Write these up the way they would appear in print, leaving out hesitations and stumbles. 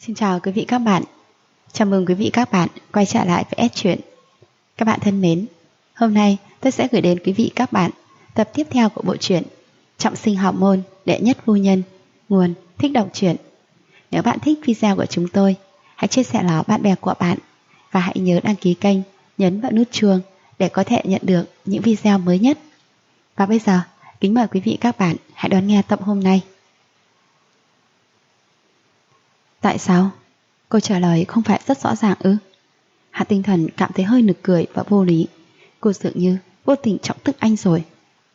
Xin chào quý vị các bạn. Chào mừng quý vị các bạn quay trở lại với S Truyện. Các bạn thân mến, hôm nay tôi sẽ gửi đến quý vị các bạn tập tiếp theo của bộ truyện Trọng sinh hào môn đệ nhất phu nhân, nguồn Thích Đọc Truyện. Nếu bạn thích video của chúng tôi, hãy chia sẻ nó bạn bè của bạn và hãy nhớ đăng ký kênh, nhấn vào nút chuông để có thể nhận được những video mới nhất. Và bây giờ, kính mời quý vị các bạn hãy đón nghe tập hôm nay. Tại sao? Câu trả lời không phải rất rõ ràng ư? Hạ Tinh Thần cảm thấy hơi nực cười và vô lý. Cô dường như vô tình chọc tức anh rồi.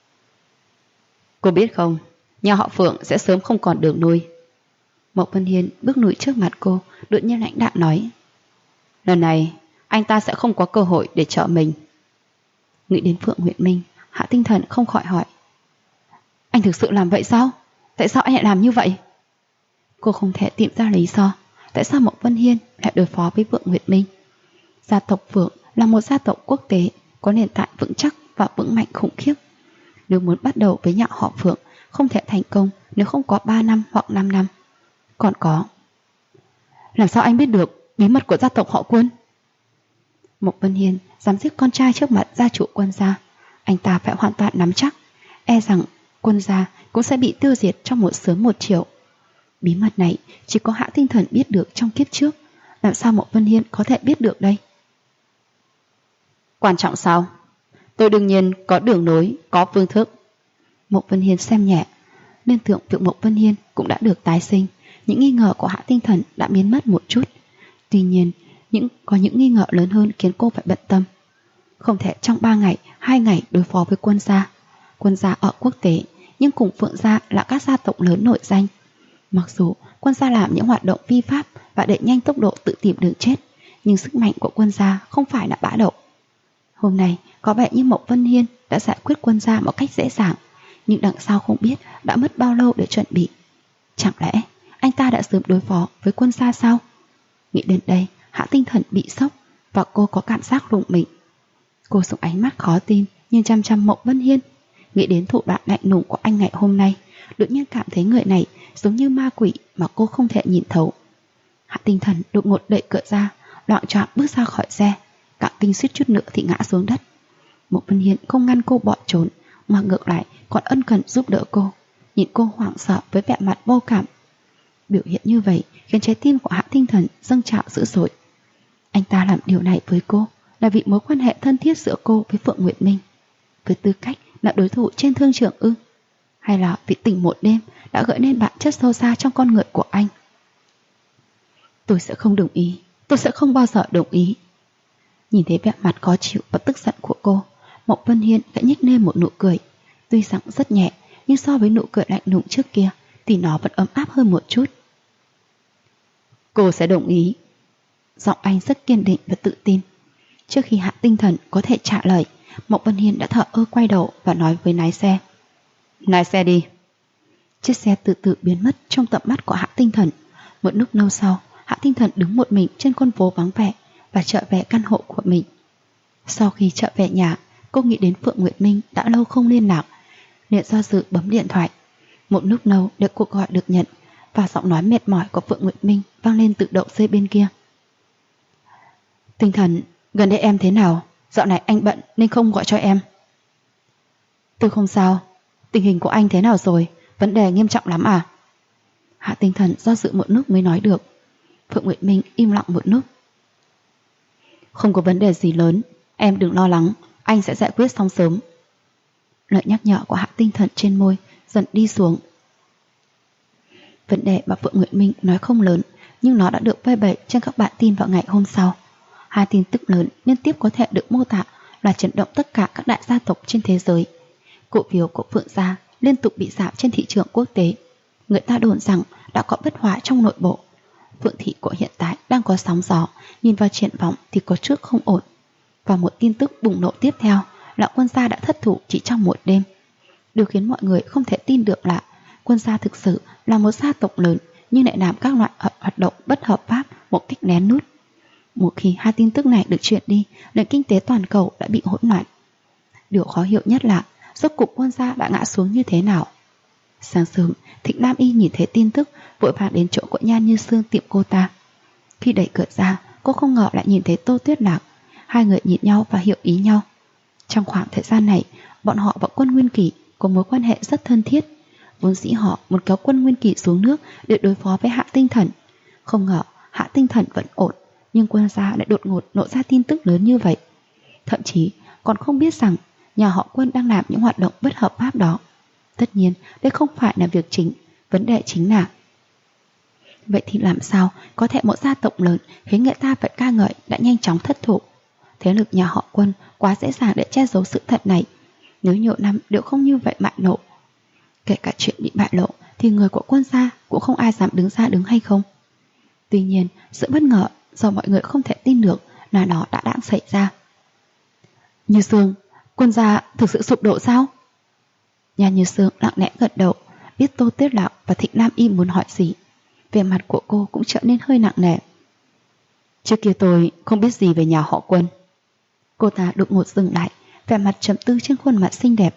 Cô biết không, nhà họ Phượng sẽ sớm không còn đường nuôi. Mộc Vân Hiên bước lùi trước mặt cô, đột nhiên lãnh đạm nói. Lần này, anh ta sẽ không có cơ hội để trợ mình. Nghĩ đến Phượng Nguyệt Minh, Hạ Tinh Thần không khỏi hỏi. Anh thực sự làm vậy sao? Tại sao anh lại làm như vậy? Cô không thể tìm ra lý do tại sao Mộc Vân Hiên lại đối phó với Phượng Nguyệt Minh. Gia tộc Phượng là một gia tộc quốc tế có nền tảng vững chắc và vững mạnh khủng khiếp. Nếu muốn bắt đầu với nhà họ Phượng không thể thành công nếu không có 3 năm hoặc 5 năm. Còn có. Làm sao anh biết được bí mật của gia tộc họ Quân? Mộc Vân Hiên dám giết con trai trước mặt gia chủ Quân gia. Anh ta phải hoàn toàn nắm chắc. E rằng Quân gia cũng sẽ bị tiêu diệt trong một sớm một chiều. Bí mật này chỉ có Hạ Tinh Thần biết được trong kiếp trước. Làm sao Mộc Vân Hiên có thể biết được đây? Quan trọng sao? Tôi đương nhiên có đường nối, có phương thức. Mộc Vân Hiên xem nhẹ. Liên tưởng việc Mộc Vân Hiên cũng đã được tái sinh. Những nghi ngờ của Hạ Tinh Thần đã biến mất một chút. Tuy nhiên, có những nghi ngờ lớn hơn khiến cô phải bận tâm. Không thể trong 3 ngày, 2 ngày đối phó với Quân gia. Quân gia ở quốc tế, nhưng cùng Phượng gia là các gia tộc lớn nổi danh. Mặc dù Quân gia làm những hoạt động vi pháp và đẩy nhanh tốc độ tự tìm đường chết, nhưng sức mạnh của Quân gia không phải là bã đậu. Hôm nay có vẻ như Mộc Vân Hiên đã giải quyết Quân gia một cách dễ dàng, nhưng đằng sau không biết đã mất bao lâu để chuẩn bị. Chẳng lẽ anh ta đã sớm đối phó với Quân gia sao? Nghĩ đến đây, Hạ Tinh Thần bị sốc và cô có cảm giác rùng mình. Cô dùng ánh mắt khó tin nhìn chăm chăm Mộc Vân Hiên. Nghĩ đến thủ đoạn lạnh lùng của anh ngày hôm nay, đột nhiên cảm thấy người này giống như ma quỷ mà cô không thể nhìn thấu. Hạ Tinh Thần đột ngột đẩy cửa ra, loạng choạng bước ra khỏi xe, cả kinh suýt chút nữa thì ngã xuống đất. Mộc Vân Hiên không ngăn cô bỏ trốn, mà ngược lại còn ân cần giúp đỡ cô, nhìn cô hoảng sợ với vẻ mặt vô cảm. Biểu hiện như vậy khiến trái tim của Hạ Tinh Thần dâng trào dữ dội. Anh ta làm điều này với cô là vì mối quan hệ thân thiết giữa cô với Phượng Nguyệt Minh, với tư cách là đối thủ trên thương trường ư? Hay là vì tình một đêm đã gợi nên bản chất sâu xa trong con người của anh? Tôi sẽ không đồng ý, tôi sẽ không bao giờ đồng ý. Nhìn thấy vẻ mặt khó chịu và tức giận của cô, Mộc Vân Hiên đã nhếch lên một nụ cười. Tuy rằng rất nhẹ, nhưng so với nụ cười lạnh lùng trước kia thì nó vẫn ấm áp hơn một chút. Cô sẽ đồng ý. Giọng anh rất kiên định và tự tin. Trước khi Hạ Tinh Thần có thể trả lời, Mộc Vân Hiên đã thở ơ quay đầu và nói với lái xe. Lái xe đi. Chiếc xe từ từ biến mất trong tầm mắt của Hạ Tinh Thần. Một lúc lâu sau, Hạ Tinh Thần đứng một mình trên con phố vắng vẻ và trở về căn hộ của mình. Sau khi trở về nhà, cô nghĩ đến Phượng Nguyệt Minh đã lâu không liên lạc, liền do dự bấm điện thoại. Một lúc lâu để cuộc gọi được nhận và giọng nói mệt mỏi của Phượng Nguyệt Minh vang lên từ đầu dây bên kia. Tinh Thần, gần đây em thế nào? Dạo này anh bận nên không gọi cho em. Tôi không sao. Tình hình của anh thế nào rồi? Vấn đề nghiêm trọng lắm à? Hạ Tinh Thần do dự một lúc mới nói được. Phượng Nguyệt Minh im lặng một lúc. Không có vấn đề gì lớn, em đừng lo lắng, anh sẽ giải quyết xong sớm. Lời nhắc nhở của Hạ Tinh Thần trên môi dần đi xuống. Vấn đề mà Phượng Nguyệt Minh nói không lớn, nhưng nó đã được phơi bày trên các bản tin vào ngày hôm sau. Hai tin tức lớn liên tiếp có thể được mô tả là chấn động tất cả các đại gia tộc trên thế giới. Cổ phiếu của Phượng gia liên tục bị giảm trên thị trường quốc tế. Người ta đồn rằng đã có bất hòa trong nội bộ. Phượng thị của hiện tại đang có sóng gió, nhìn vào triển vọng thì có trước không ổn. Và một tin tức bùng nổ tiếp theo là Quân gia đã thất thủ chỉ trong một đêm. Điều khiến mọi người không thể tin được là Quân gia thực sự là một gia tộc lớn nhưng lại làm các loại hoạt động bất hợp pháp một cách lén nút. Một khi hai tin tức này được truyền đi, nền kinh tế toàn cầu đã bị hỗn loạn. Điều khó hiểu nhất là rốt cuộc Quân gia đã ngã xuống như thế nào. Sáng sớm, Thịnh Lam Y nhìn thấy tin tức, vội vàng đến chỗ của Nhan Như Sương tiệm cô ta. Khi đẩy cửa ra, cô không ngờ lại nhìn thấy Tô Tuyết Lạc. Hai người nhìn nhau và hiểu ý nhau. Trong khoảng thời gian này, bọn họ và Quân Nguyên Kỷ có mối quan hệ rất thân thiết. Vốn dĩ họ muốn kéo Quân Nguyên Kỷ xuống nước để đối phó với Hạ Tinh Thần. Không ngờ Hạ Tinh Thần vẫn ổn, nhưng Quân gia lại đột ngột nổ ra tin tức lớn như vậy. Thậm chí còn không biết rằng nhà họ Quân đang làm những hoạt động bất hợp pháp đó. Tất nhiên đây không phải là việc chính. Vấn đề chính là vậy thì làm sao có thể một gia tộc lớn khiến người ta phải ca ngợi đã nhanh chóng thất thủ. Thế lực nhà họ Quân quá dễ dàng để che giấu sự thật này. Nếu nhiều năm đều không như vậy bại lộ, kể cả chuyện bị bại lộ thì người của Quân gia cũng không ai dám đứng ra đứng hay không. Tuy nhiên sự bất ngờ do mọi người không thể tin được là nó đã xảy ra. Như Sương, Quân gia thực sự sụp đổ sao? Nhà Như Sương lặng lẽ gật đầu, biết Tô Tuyết Lạc và Thịnh Nam Y muốn hỏi gì. Vẻ mặt của cô cũng trở nên hơi nặng nề. Trước kia tôi không biết gì về nhà họ Quân. Cô ta đột ngột dừng lại, vẻ mặt trầm tư trên khuôn mặt xinh đẹp.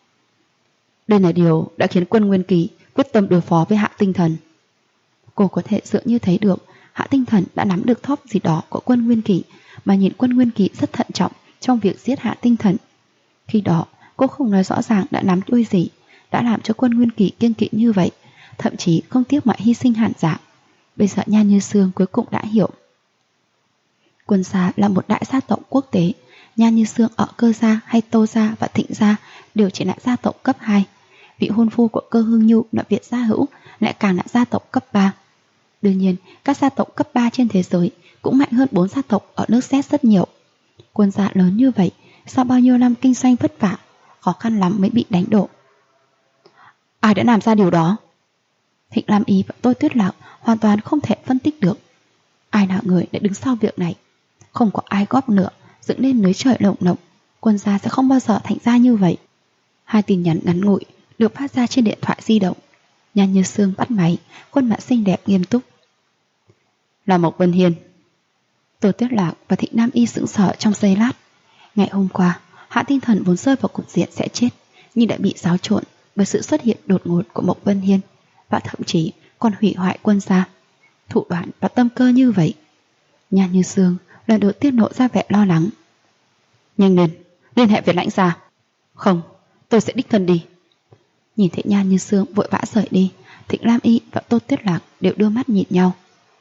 Đây là điều đã khiến Quân Nguyên Kỳ quyết tâm đối phó với Hạ Tinh Thần. Cô có thể dựa như thấy được Hạ Tinh Thần đã nắm được thóp gì đó của Quân Nguyên Kỳ, mà nhìn Quân Nguyên Kỳ rất thận trọng trong việc giết Hạ Tinh Thần. Khi đó cô không nói rõ ràng đã nắm đuôi gì, đã làm cho Quân Nguyên Kỳ kiêng kỵ như vậy, thậm chí không tiếc mọi hy sinh hạn dạng. Bây giờ Nha Như Sương cuối cùng đã hiểu. Quân gia là một đại gia tộc quốc tế. Nha Như Sương ở Cơ gia hay Tô gia và Thịnh gia đều chỉ là gia tộc cấp 2. Vị hôn phu của Cơ Hương Nhu là Việt gia hữu lại càng là gia tộc cấp 3. Đương nhiên các gia tộc cấp 3 trên thế giới cũng mạnh hơn 4 gia tộc ở nước Z rất nhiều. Quân gia lớn như vậy, sau bao nhiêu năm kinh doanh vất vả, khó khăn lắm mới bị đánh đổ. Ai đã làm ra điều đó? Thịnh Lam Y và Tô Tuyết Lạc hoàn toàn không thể phân tích được. Ai là người đã đứng sau việc này? Không có ai góp lửa dựng lên núi trời lộng lộng. Quân gia sẽ không bao giờ thành ra như vậy. 2 tin nhắn ngắn ngủi được phát ra trên điện thoại di động. Nha Như Sương bắt máy, khuôn mặt xinh đẹp nghiêm túc. Là Mộc Vân Hiên. Tô Tuyết Lạc và Thịnh Nam Y sững sờ trong giây lát. Ngày hôm qua, Hạ Tinh Thần vốn rơi vào cục diện sẽ chết, nhưng đã bị xáo trộn bởi sự xuất hiện đột ngột của Mộc Vân Hiên, và thậm chí còn hủy hoại Quân gia. Thủ đoạn và tâm cơ như vậy. Nha Như Sương lần đầu tiên lộ ra vẻ lo lắng. Nhanh lên, liên hệ với lãnh gia. Không, tôi sẽ đích thân đi. Nhìn thấy Nha Như Sương vội vã rời đi, Thịnh Lam Y và Tô Tuyết Lạc đều đưa mắt nhìn nhau.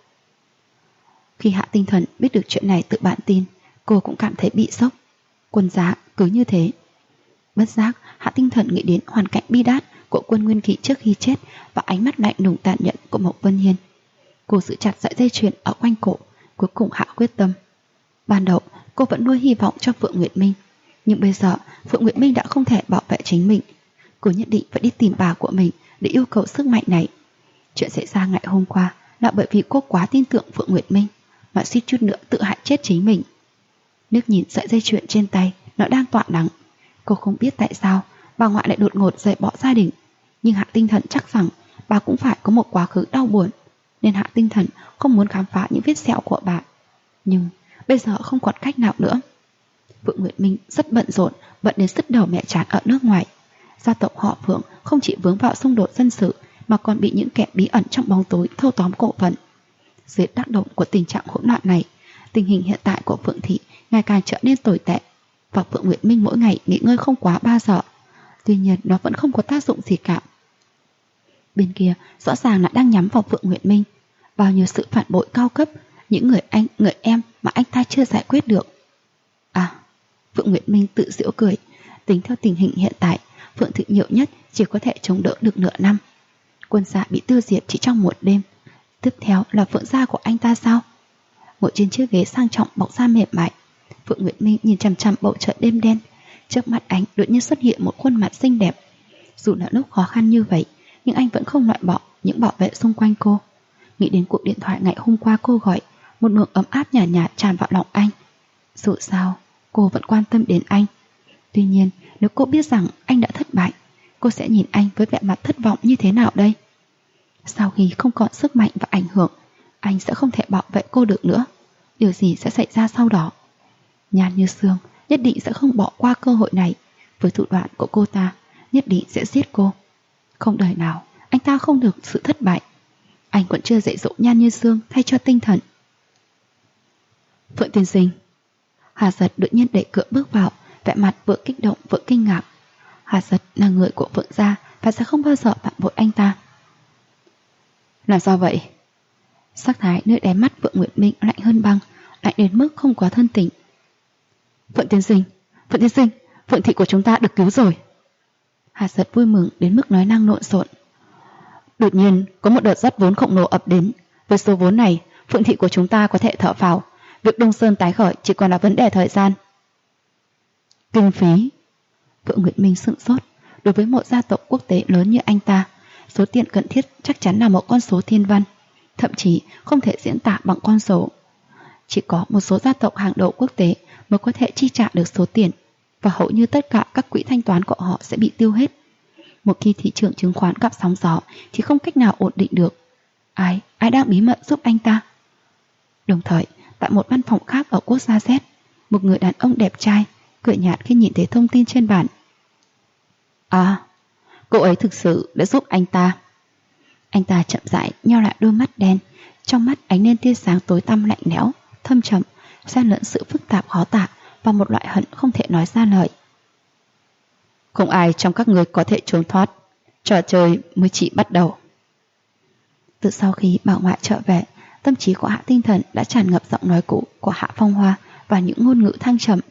Khi Hạ Tinh Thần biết được chuyện này từ bản tin, cô cũng cảm thấy bị sốc. Quân gia cứ như thế. Bất giác Hạ Tinh Thần nghĩ đến hoàn cảnh bi đát của Quân Nguyên Kỷ trước khi chết và ánh mắt lạnh lùng tàn nhẫn của Mộc Vân Hiên. Cô giữ chặt sợi dây chuyền ở quanh cổ, cuối cùng hạ quyết tâm. Ban đầu cô vẫn nuôi hy vọng cho Phượng Nguyệt Minh, nhưng bây giờ Phượng Nguyệt Minh đã không thể bảo vệ chính mình. Cô nhất định phải đi tìm bà của mình để yêu cầu sức mạnh này. Chuyện xảy ra ngày hôm qua là bởi vì cô quá tin tưởng Phượng Nguyệt Minh mà suýt chút nữa tự hại chết chính mình. Nước nhìn sợi dây chuyền trên tay, nó đang tỏa nắng. Cô không biết tại sao bà ngoại lại đột ngột rời bỏ gia đình, nhưng Hạ Tinh Thần chắc rằng bà cũng phải có một quá khứ đau buồn, nên Hạ Tinh Thần không muốn khám phá những vết sẹo của bà. Nhưng bây giờ không còn cách nào nữa. Phượng Nguyệt Minh rất bận rộn, bận đến sứt đầu mẹ chán ở nước ngoài. Gia tộc họ Phượng không chỉ vướng vào xung đột dân sự mà còn bị những kẻ bí ẩn trong bóng tối thâu tóm cổ phần. Dưới tác động của tình trạng hỗn loạn này, tình hình hiện tại của Phượng thị ngày càng trở nên tồi tệ, và Phượng Nguyệt Minh mỗi ngày nghỉ ngơi không quá 3 giờ. Tuy nhiên nó vẫn không có tác dụng gì cả. Bên kia rõ ràng là đang nhắm vào Phượng Nguyệt Minh. Bao nhiêu sự phản bội cao cấp, những người anh, người em mà anh ta chưa giải quyết được. À, Phượng Nguyệt Minh tự giễu cười. Tính theo tình hình hiện tại, Phượng thị nhiều nhất chỉ có thể chống đỡ được nửa năm. Quân gia bị tiêu diệt chỉ trong một đêm. Tiếp theo là Phượng gia của anh ta sao? Ngồi trên chiếc ghế sang trọng bọc da mềm mại, Phượng Nguyệt Minh nhìn chằm chằm bầu trời đêm đen. Trước mắt anh đột nhiên xuất hiện một khuôn mặt xinh đẹp. Dù là lúc khó khăn như vậy, nhưng anh vẫn không loại bỏ những bảo vệ xung quanh cô. Nghĩ đến cuộc điện thoại ngày hôm qua cô gọi, một luồng ấm áp nhàn nhạt tràn vào lòng anh. Dù sao, cô vẫn quan tâm đến anh. Tuy nhiên, nếu cô biết rằng anh đã thất bại, cô sẽ nhìn anh với vẻ mặt thất vọng như thế nào đây? Sau khi không còn sức mạnh và ảnh hưởng, anh sẽ không thể bảo vệ cô được nữa. Điều gì sẽ xảy ra sau đó? Nha Như Sương nhất định sẽ không bỏ qua cơ hội này. Với thủ đoạn của cô ta, nhất định sẽ giết cô. Không đời nào anh ta không được sự thất bại. Anh còn chưa dạy dỗ Nha Như Sương thay cho tinh thần. Phượng tiên sinh. Hà Giật đột nhiên đẩy cửa bước vào, vẻ mặt vừa kích động vừa kinh ngạc. Hà Giật là người của Phượng gia và sẽ không bao giờ phản bội anh ta. Làm sao vậy? Sắc thái nơi đáy mắt Phượng Nguyệt Minh lạnh hơn băng, lạnh đến mức không quá thân tình. Phượng tiên sinh, Phượng thị của chúng ta được cứu rồi. Hà Giật vui mừng đến mức nói năng lộn xộn. Đột nhiên có một đợt rót vốn khổng lồ ập đến. Với số vốn này, Phượng thị của chúng ta có thể thở phào. Việc Đông Sơn tái khởi chỉ còn là vấn đề thời gian. Kinh phí. Phượng Nguyệt Minh sững sốt. Đối với một gia tộc quốc tế lớn như anh ta, số tiền cần thiết chắc chắn là một con số thiên văn, thậm chí không thể diễn tả bằng con số. Chỉ có một số gia tộc hàng đầu quốc tế mới có thể chi trả được số tiền, và hầu như tất cả các quỹ thanh toán của họ sẽ bị tiêu hết. Một khi thị trường chứng khoán gặp sóng gió thì không cách nào ổn định được. Ai đang bí mật giúp anh ta? Đồng thời, tại một văn phòng khác ở quốc gia Z, một người đàn ông đẹp trai cười nhạt khi nhìn thấy thông tin trên bản. À, cô ấy thực sự đã giúp anh ta. Anh ta chậm rãi nheo lại đôi mắt đen, trong mắt ánh lên tia sáng tối tăm lạnh lẽo, thâm trầm, xen lẫn sự phức tạp khó tả và một loại hận không thể nói ra lời. Không ai trong các người có thể trốn thoát, trò chơi mới chỉ bắt đầu. Từ sau khi bà ngoại trở về, tâm trí của Hạ Tinh Thần đã tràn ngập giọng nói cũ của Hạ Phong Hoa và những ngôn ngữ thăng trầm.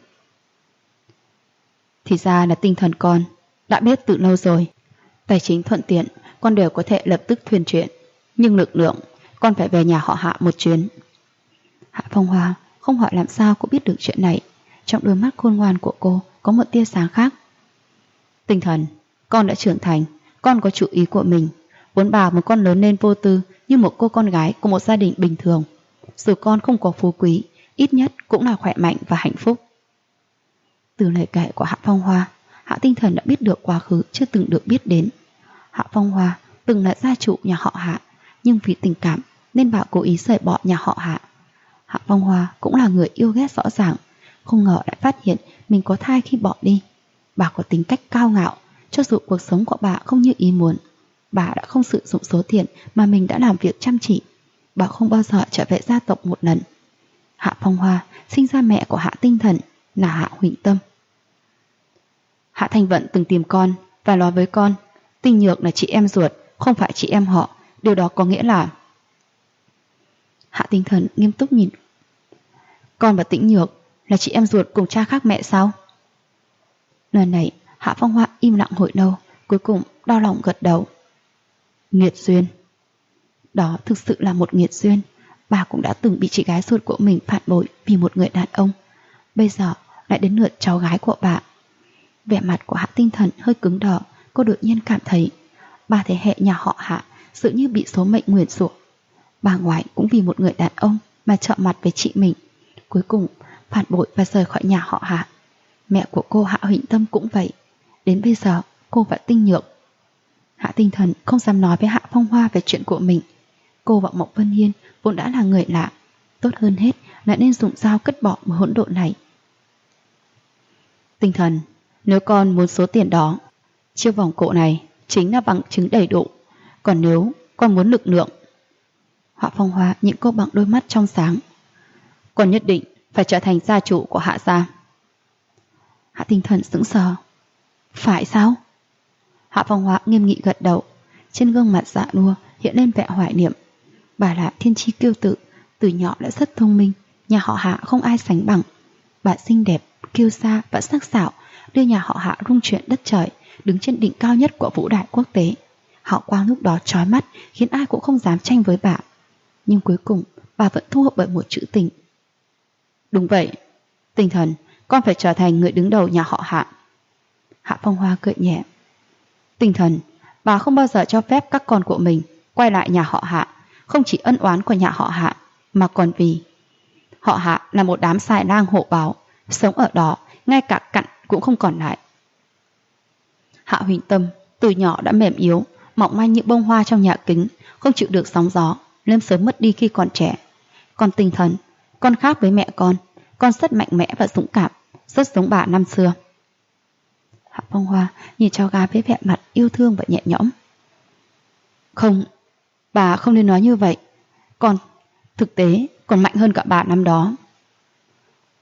Thì ra là tinh thần con đã biết từ lâu rồi. Tài chính thuận tiện, con đều có thể lập tức thuyền chuyện, nhưng lực lượng, con phải về nhà họ Hạ một chuyến. Hạ Phong Hoa không hỏi làm sao cô biết được chuyện này. Trong đôi mắt khôn ngoan của cô có một tia sáng khác. Tinh Thần, con đã trưởng thành, con có chủ ý của mình. Vốn bà muốn con lớn lên vô tư như một cô con gái của một gia đình bình thường. Dù con không có phú quý, ít nhất cũng là khỏe mạnh và hạnh phúc. Từ lời kể của Hạ Phong Hoa, Hạ Tinh Thần đã biết được quá khứ chưa từng được biết đến. Hạ Phong Hoa từng là gia chủ nhà họ Hạ, nhưng vì tình cảm nên bà cố ý rời bỏ nhà họ Hạ. Hạ Phong Hoa cũng là người yêu ghét rõ ràng, không ngờ lại phát hiện mình có thai khi bỏ đi. Bà có tính cách cao ngạo, cho dù cuộc sống của bà không như ý muốn. Bà đã không sử dụng số tiền mà mình đã làm việc chăm chỉ. Bà không bao giờ trở về gia tộc một lần. Hạ Phong Hoa sinh ra mẹ của Hạ Tinh Thần là Hạ Huỳnh Tâm. Hạ Thanh Vận từng tìm con và nói với con, Tinh Nhược là chị em ruột, không phải chị em họ. Điều đó có nghĩa là... Hạ Tinh Thần nghiêm túc nhìn. Con và Tĩnh Nhược là chị em ruột cùng cha khác mẹ sao? Lần này Hạ Phong Hoa im lặng hồi lâu, cuối cùng đau lòng gật đầu. Nghiệt duyên. Đó thực sự là một nghiệt duyên. Bà cũng đã từng bị chị gái ruột của mình phản bội vì một người đàn ông. Bây giờ lại đến lượt cháu gái của bà. Vẻ mặt của Hạ Tinh Thần hơi cứng đờ. Cô đột nhiên cảm thấy ba thế hệ nhà họ Hạ dường như bị số mệnh nguyền rủa. Bà ngoại cũng vì một người đàn ông mà trợn mặt với chị mình, cuối cùng phản bội và rời khỏi nhà họ Hạ. Mẹ của cô Hạ Huỳnh Tâm cũng vậy. Đến bây giờ cô và Tinh Nhược. Hạ Tinh Thần không dám nói với Hạ Phong Hoa về chuyện của mình. Cô và Mộc Vân Hiên vốn đã là người lạ, tốt hơn hết là nên dùng dao cất bỏ một hỗn độn này. Tinh Thần, nếu con muốn số tiền đó, chiếc vòng cổ này chính là bằng chứng đầy đủ. Còn nếu con muốn lực lượng... Hạ Phong Hoa nhìn cô bằng đôi mắt trong sáng. Con nhất định phải trở thành gia chủ của Hạ gia. Hạ Tinh Thần sững sờ. Phải sao? Hạ Phong Hoa nghiêm nghị gật đầu. Trên gương mặt dạ nua hiện lên vẻ hoài niệm. Bà là thiên chi kiêu tự, từ nhỏ đã rất thông minh, nhà họ Hạ không ai sánh bằng. Bà xinh đẹp, kiêu sa và sắc sảo, đưa nhà họ Hạ rung chuyển đất trời, đứng trên đỉnh cao nhất của vũ đài quốc tế. Hào quang lúc đó chói mắt, khiến ai cũng không dám tranh với bà. Nhưng cuối cùng bà vẫn thua bởi một chữ tình. Đúng vậy, Tinh Thần, con phải trở thành người đứng đầu nhà họ Hạ. Hạ Phong Hoa cười nhẹ. Tinh Thần, bà không bao giờ cho phép các con của mình quay lại nhà họ Hạ. Không chỉ ân oán của nhà họ Hạ, mà còn vì họ Hạ là một đám xài lang hổ báo, sống ở đó ngay cả cặn cũng không còn lại. Hạ Huỳnh Tâm từ nhỏ đã mềm yếu, mỏng manh như bông hoa trong nhà kính, không chịu được sóng gió, nên sớm mất đi khi còn trẻ. Còn Tinh Thần, con khác với mẹ con rất mạnh mẽ và dũng cảm, rất giống bà năm xưa. Hạ Phong Hoa nhìn cháu gái với vẻ mặt yêu thương và nhẹ nhõm. Không, bà không nên nói như vậy. Con, thực tế còn mạnh hơn cả bà năm đó.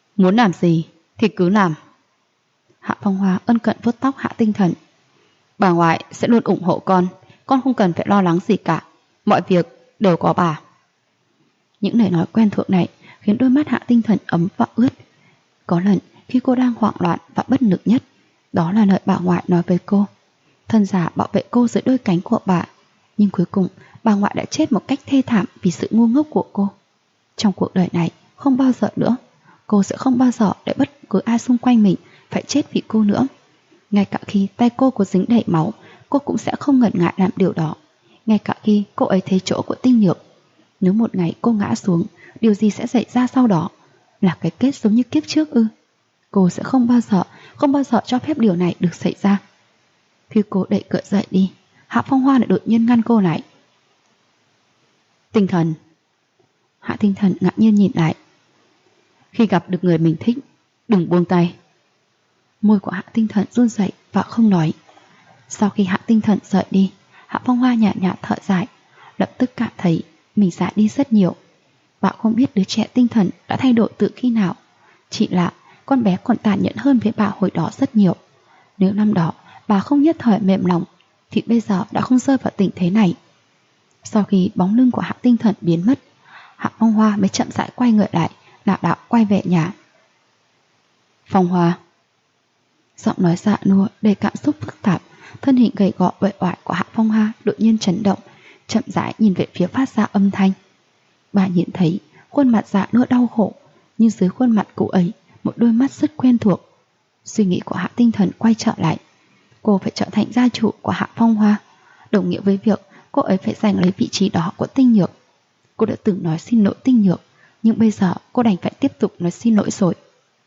Muốn làm gì thì cứ làm. Hạ Phong Hoa ân cận vuốt tóc Hạ Tinh Thần. Bà ngoại sẽ luôn ủng hộ con không cần phải lo lắng gì cả. Mọi việc đều có bà. Những lời nói quen thuộc này khiến đôi mắt Hạ Tinh Thần ấm và ướt. Có lần khi cô đang hoảng loạn và bất lực nhất, đó là lời bà ngoại nói với cô. Thân giả bảo vệ cô dưới đôi cánh của bà, nhưng cuối cùng bà ngoại đã chết một cách thê thảm vì sự ngu ngốc của cô. Trong cuộc đời này, không bao giờ nữa, cô sẽ không bao giờ để bất cứ ai xung quanh mình phải chết vì cô nữa. Ngay cả khi tay cô có dính đầy máu, cô cũng sẽ không ngần ngại làm điều đó. Ngay cả khi cô ấy thấy chỗ của Tinh Nhược. Nếu một ngày cô ngã xuống, điều gì sẽ xảy ra sau đó? Là cái kết giống như kiếp trước ư? Cô sẽ không bao giờ cho phép điều này được xảy ra. Khi cô đẩy cửa dậy đi, Hạ Phong Hoa lại đột nhiên ngăn cô lại. Tinh Thần. Hạ Tinh Thần ngạc nhiên nhìn lại. Khi gặp được người mình thích, đừng buông tay. Môi của Hạ Tinh Thần run rẩy và không nói. Sau khi Hạ Tinh Thần rời đi, Hạ Phong Hoa nhạt nhạt thở dài, lập tức cảm thấy mình già đi rất nhiều. Bà không biết đứa trẻ Tinh Thần đã thay đổi từ khi nào. Chỉ là con bé còn tàn nhẫn hơn với bà hồi đó rất nhiều. Nếu năm đó bà không nhất thời mềm lòng, thì bây giờ đã không rơi vào tình thế này. Sau khi bóng lưng của Hạ Tinh Thần biến mất, Hạ Phong Hoa mới chậm rãi quay người lại, lảo đảo quay về nhà. Phong Hoa. Giọng nói dạ nua đầy cảm xúc phức tạp, thân hình gầy gò uể oải của Hạ Phong Hoa đột nhiên chấn động, chậm rãi nhìn về phía phát ra âm thanh. Bà nhìn thấy khuôn mặt dạ nua đau khổ, nhưng dưới khuôn mặt cụ ấy một đôi mắt rất quen thuộc. Suy nghĩ của Hạ Tinh Thần quay trở lại. Cô phải trở thành gia chủ của Hạ Phong Hoa, đồng nghĩa với việc cô ấy phải giành lấy vị trí đó của Tinh Nhược. Cô đã từng nói xin lỗi Tinh Nhược, nhưng bây giờ cô đành phải tiếp tục nói xin lỗi rồi.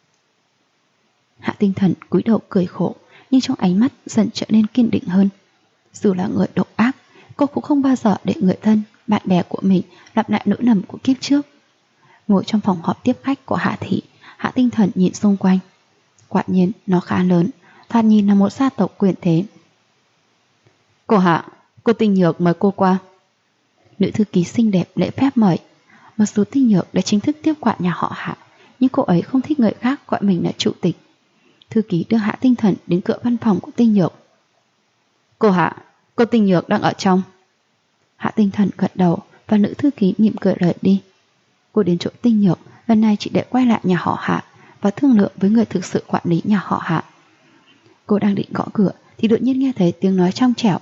Hạ Tinh Thần cúi đầu cười khổ, nhưng trong ánh mắt dần trở nên kiên định hơn. Dù là người độc ác, cô cũng không bao giờ để người thân, bạn bè của mình lặp lại nỗi lầm của kiếp trước. Ngồi trong phòng họp tiếp khách của Hạ thị, Hạ Tinh Thần nhìn xung quanh. Quả nhiên nó khá lớn, thoạt nhìn là một gia tộc quyền thế. Cô Hạ, cô Tinh Nhược mời cô qua. Nữ thư ký xinh đẹp lễ phép mời. Mặc dù Tinh Nhược đã chính thức tiếp quản nhà họ Hạ, nhưng cô ấy không thích người khác gọi mình là chủ tịch. Thư ký đưa Hạ Tinh Thần đến cửa văn phòng của Tinh Nhược. Cô Hạ, cô Tinh Nhược đang ở trong. Hạ Tinh Thần gật đầu và nữ thư ký mỉm cười rời đi. Cô đến chỗ Tinh Nhược lần này chỉ để quay lại nhà họ Hạ và thương lượng với người thực sự quản lý nhà họ Hạ. Cô đang định gõ cửa thì đột nhiên nghe thấy tiếng nói trong trẻo.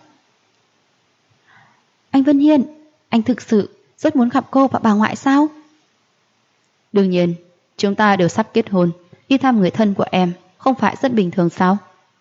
Anh Vân Hiên, anh thực sự rất muốn gặp cô và bà ngoại sao? Đương nhiên, chúng ta đều sắp kết hôn. Đi thăm người thân của em không phải rất bình thường sao?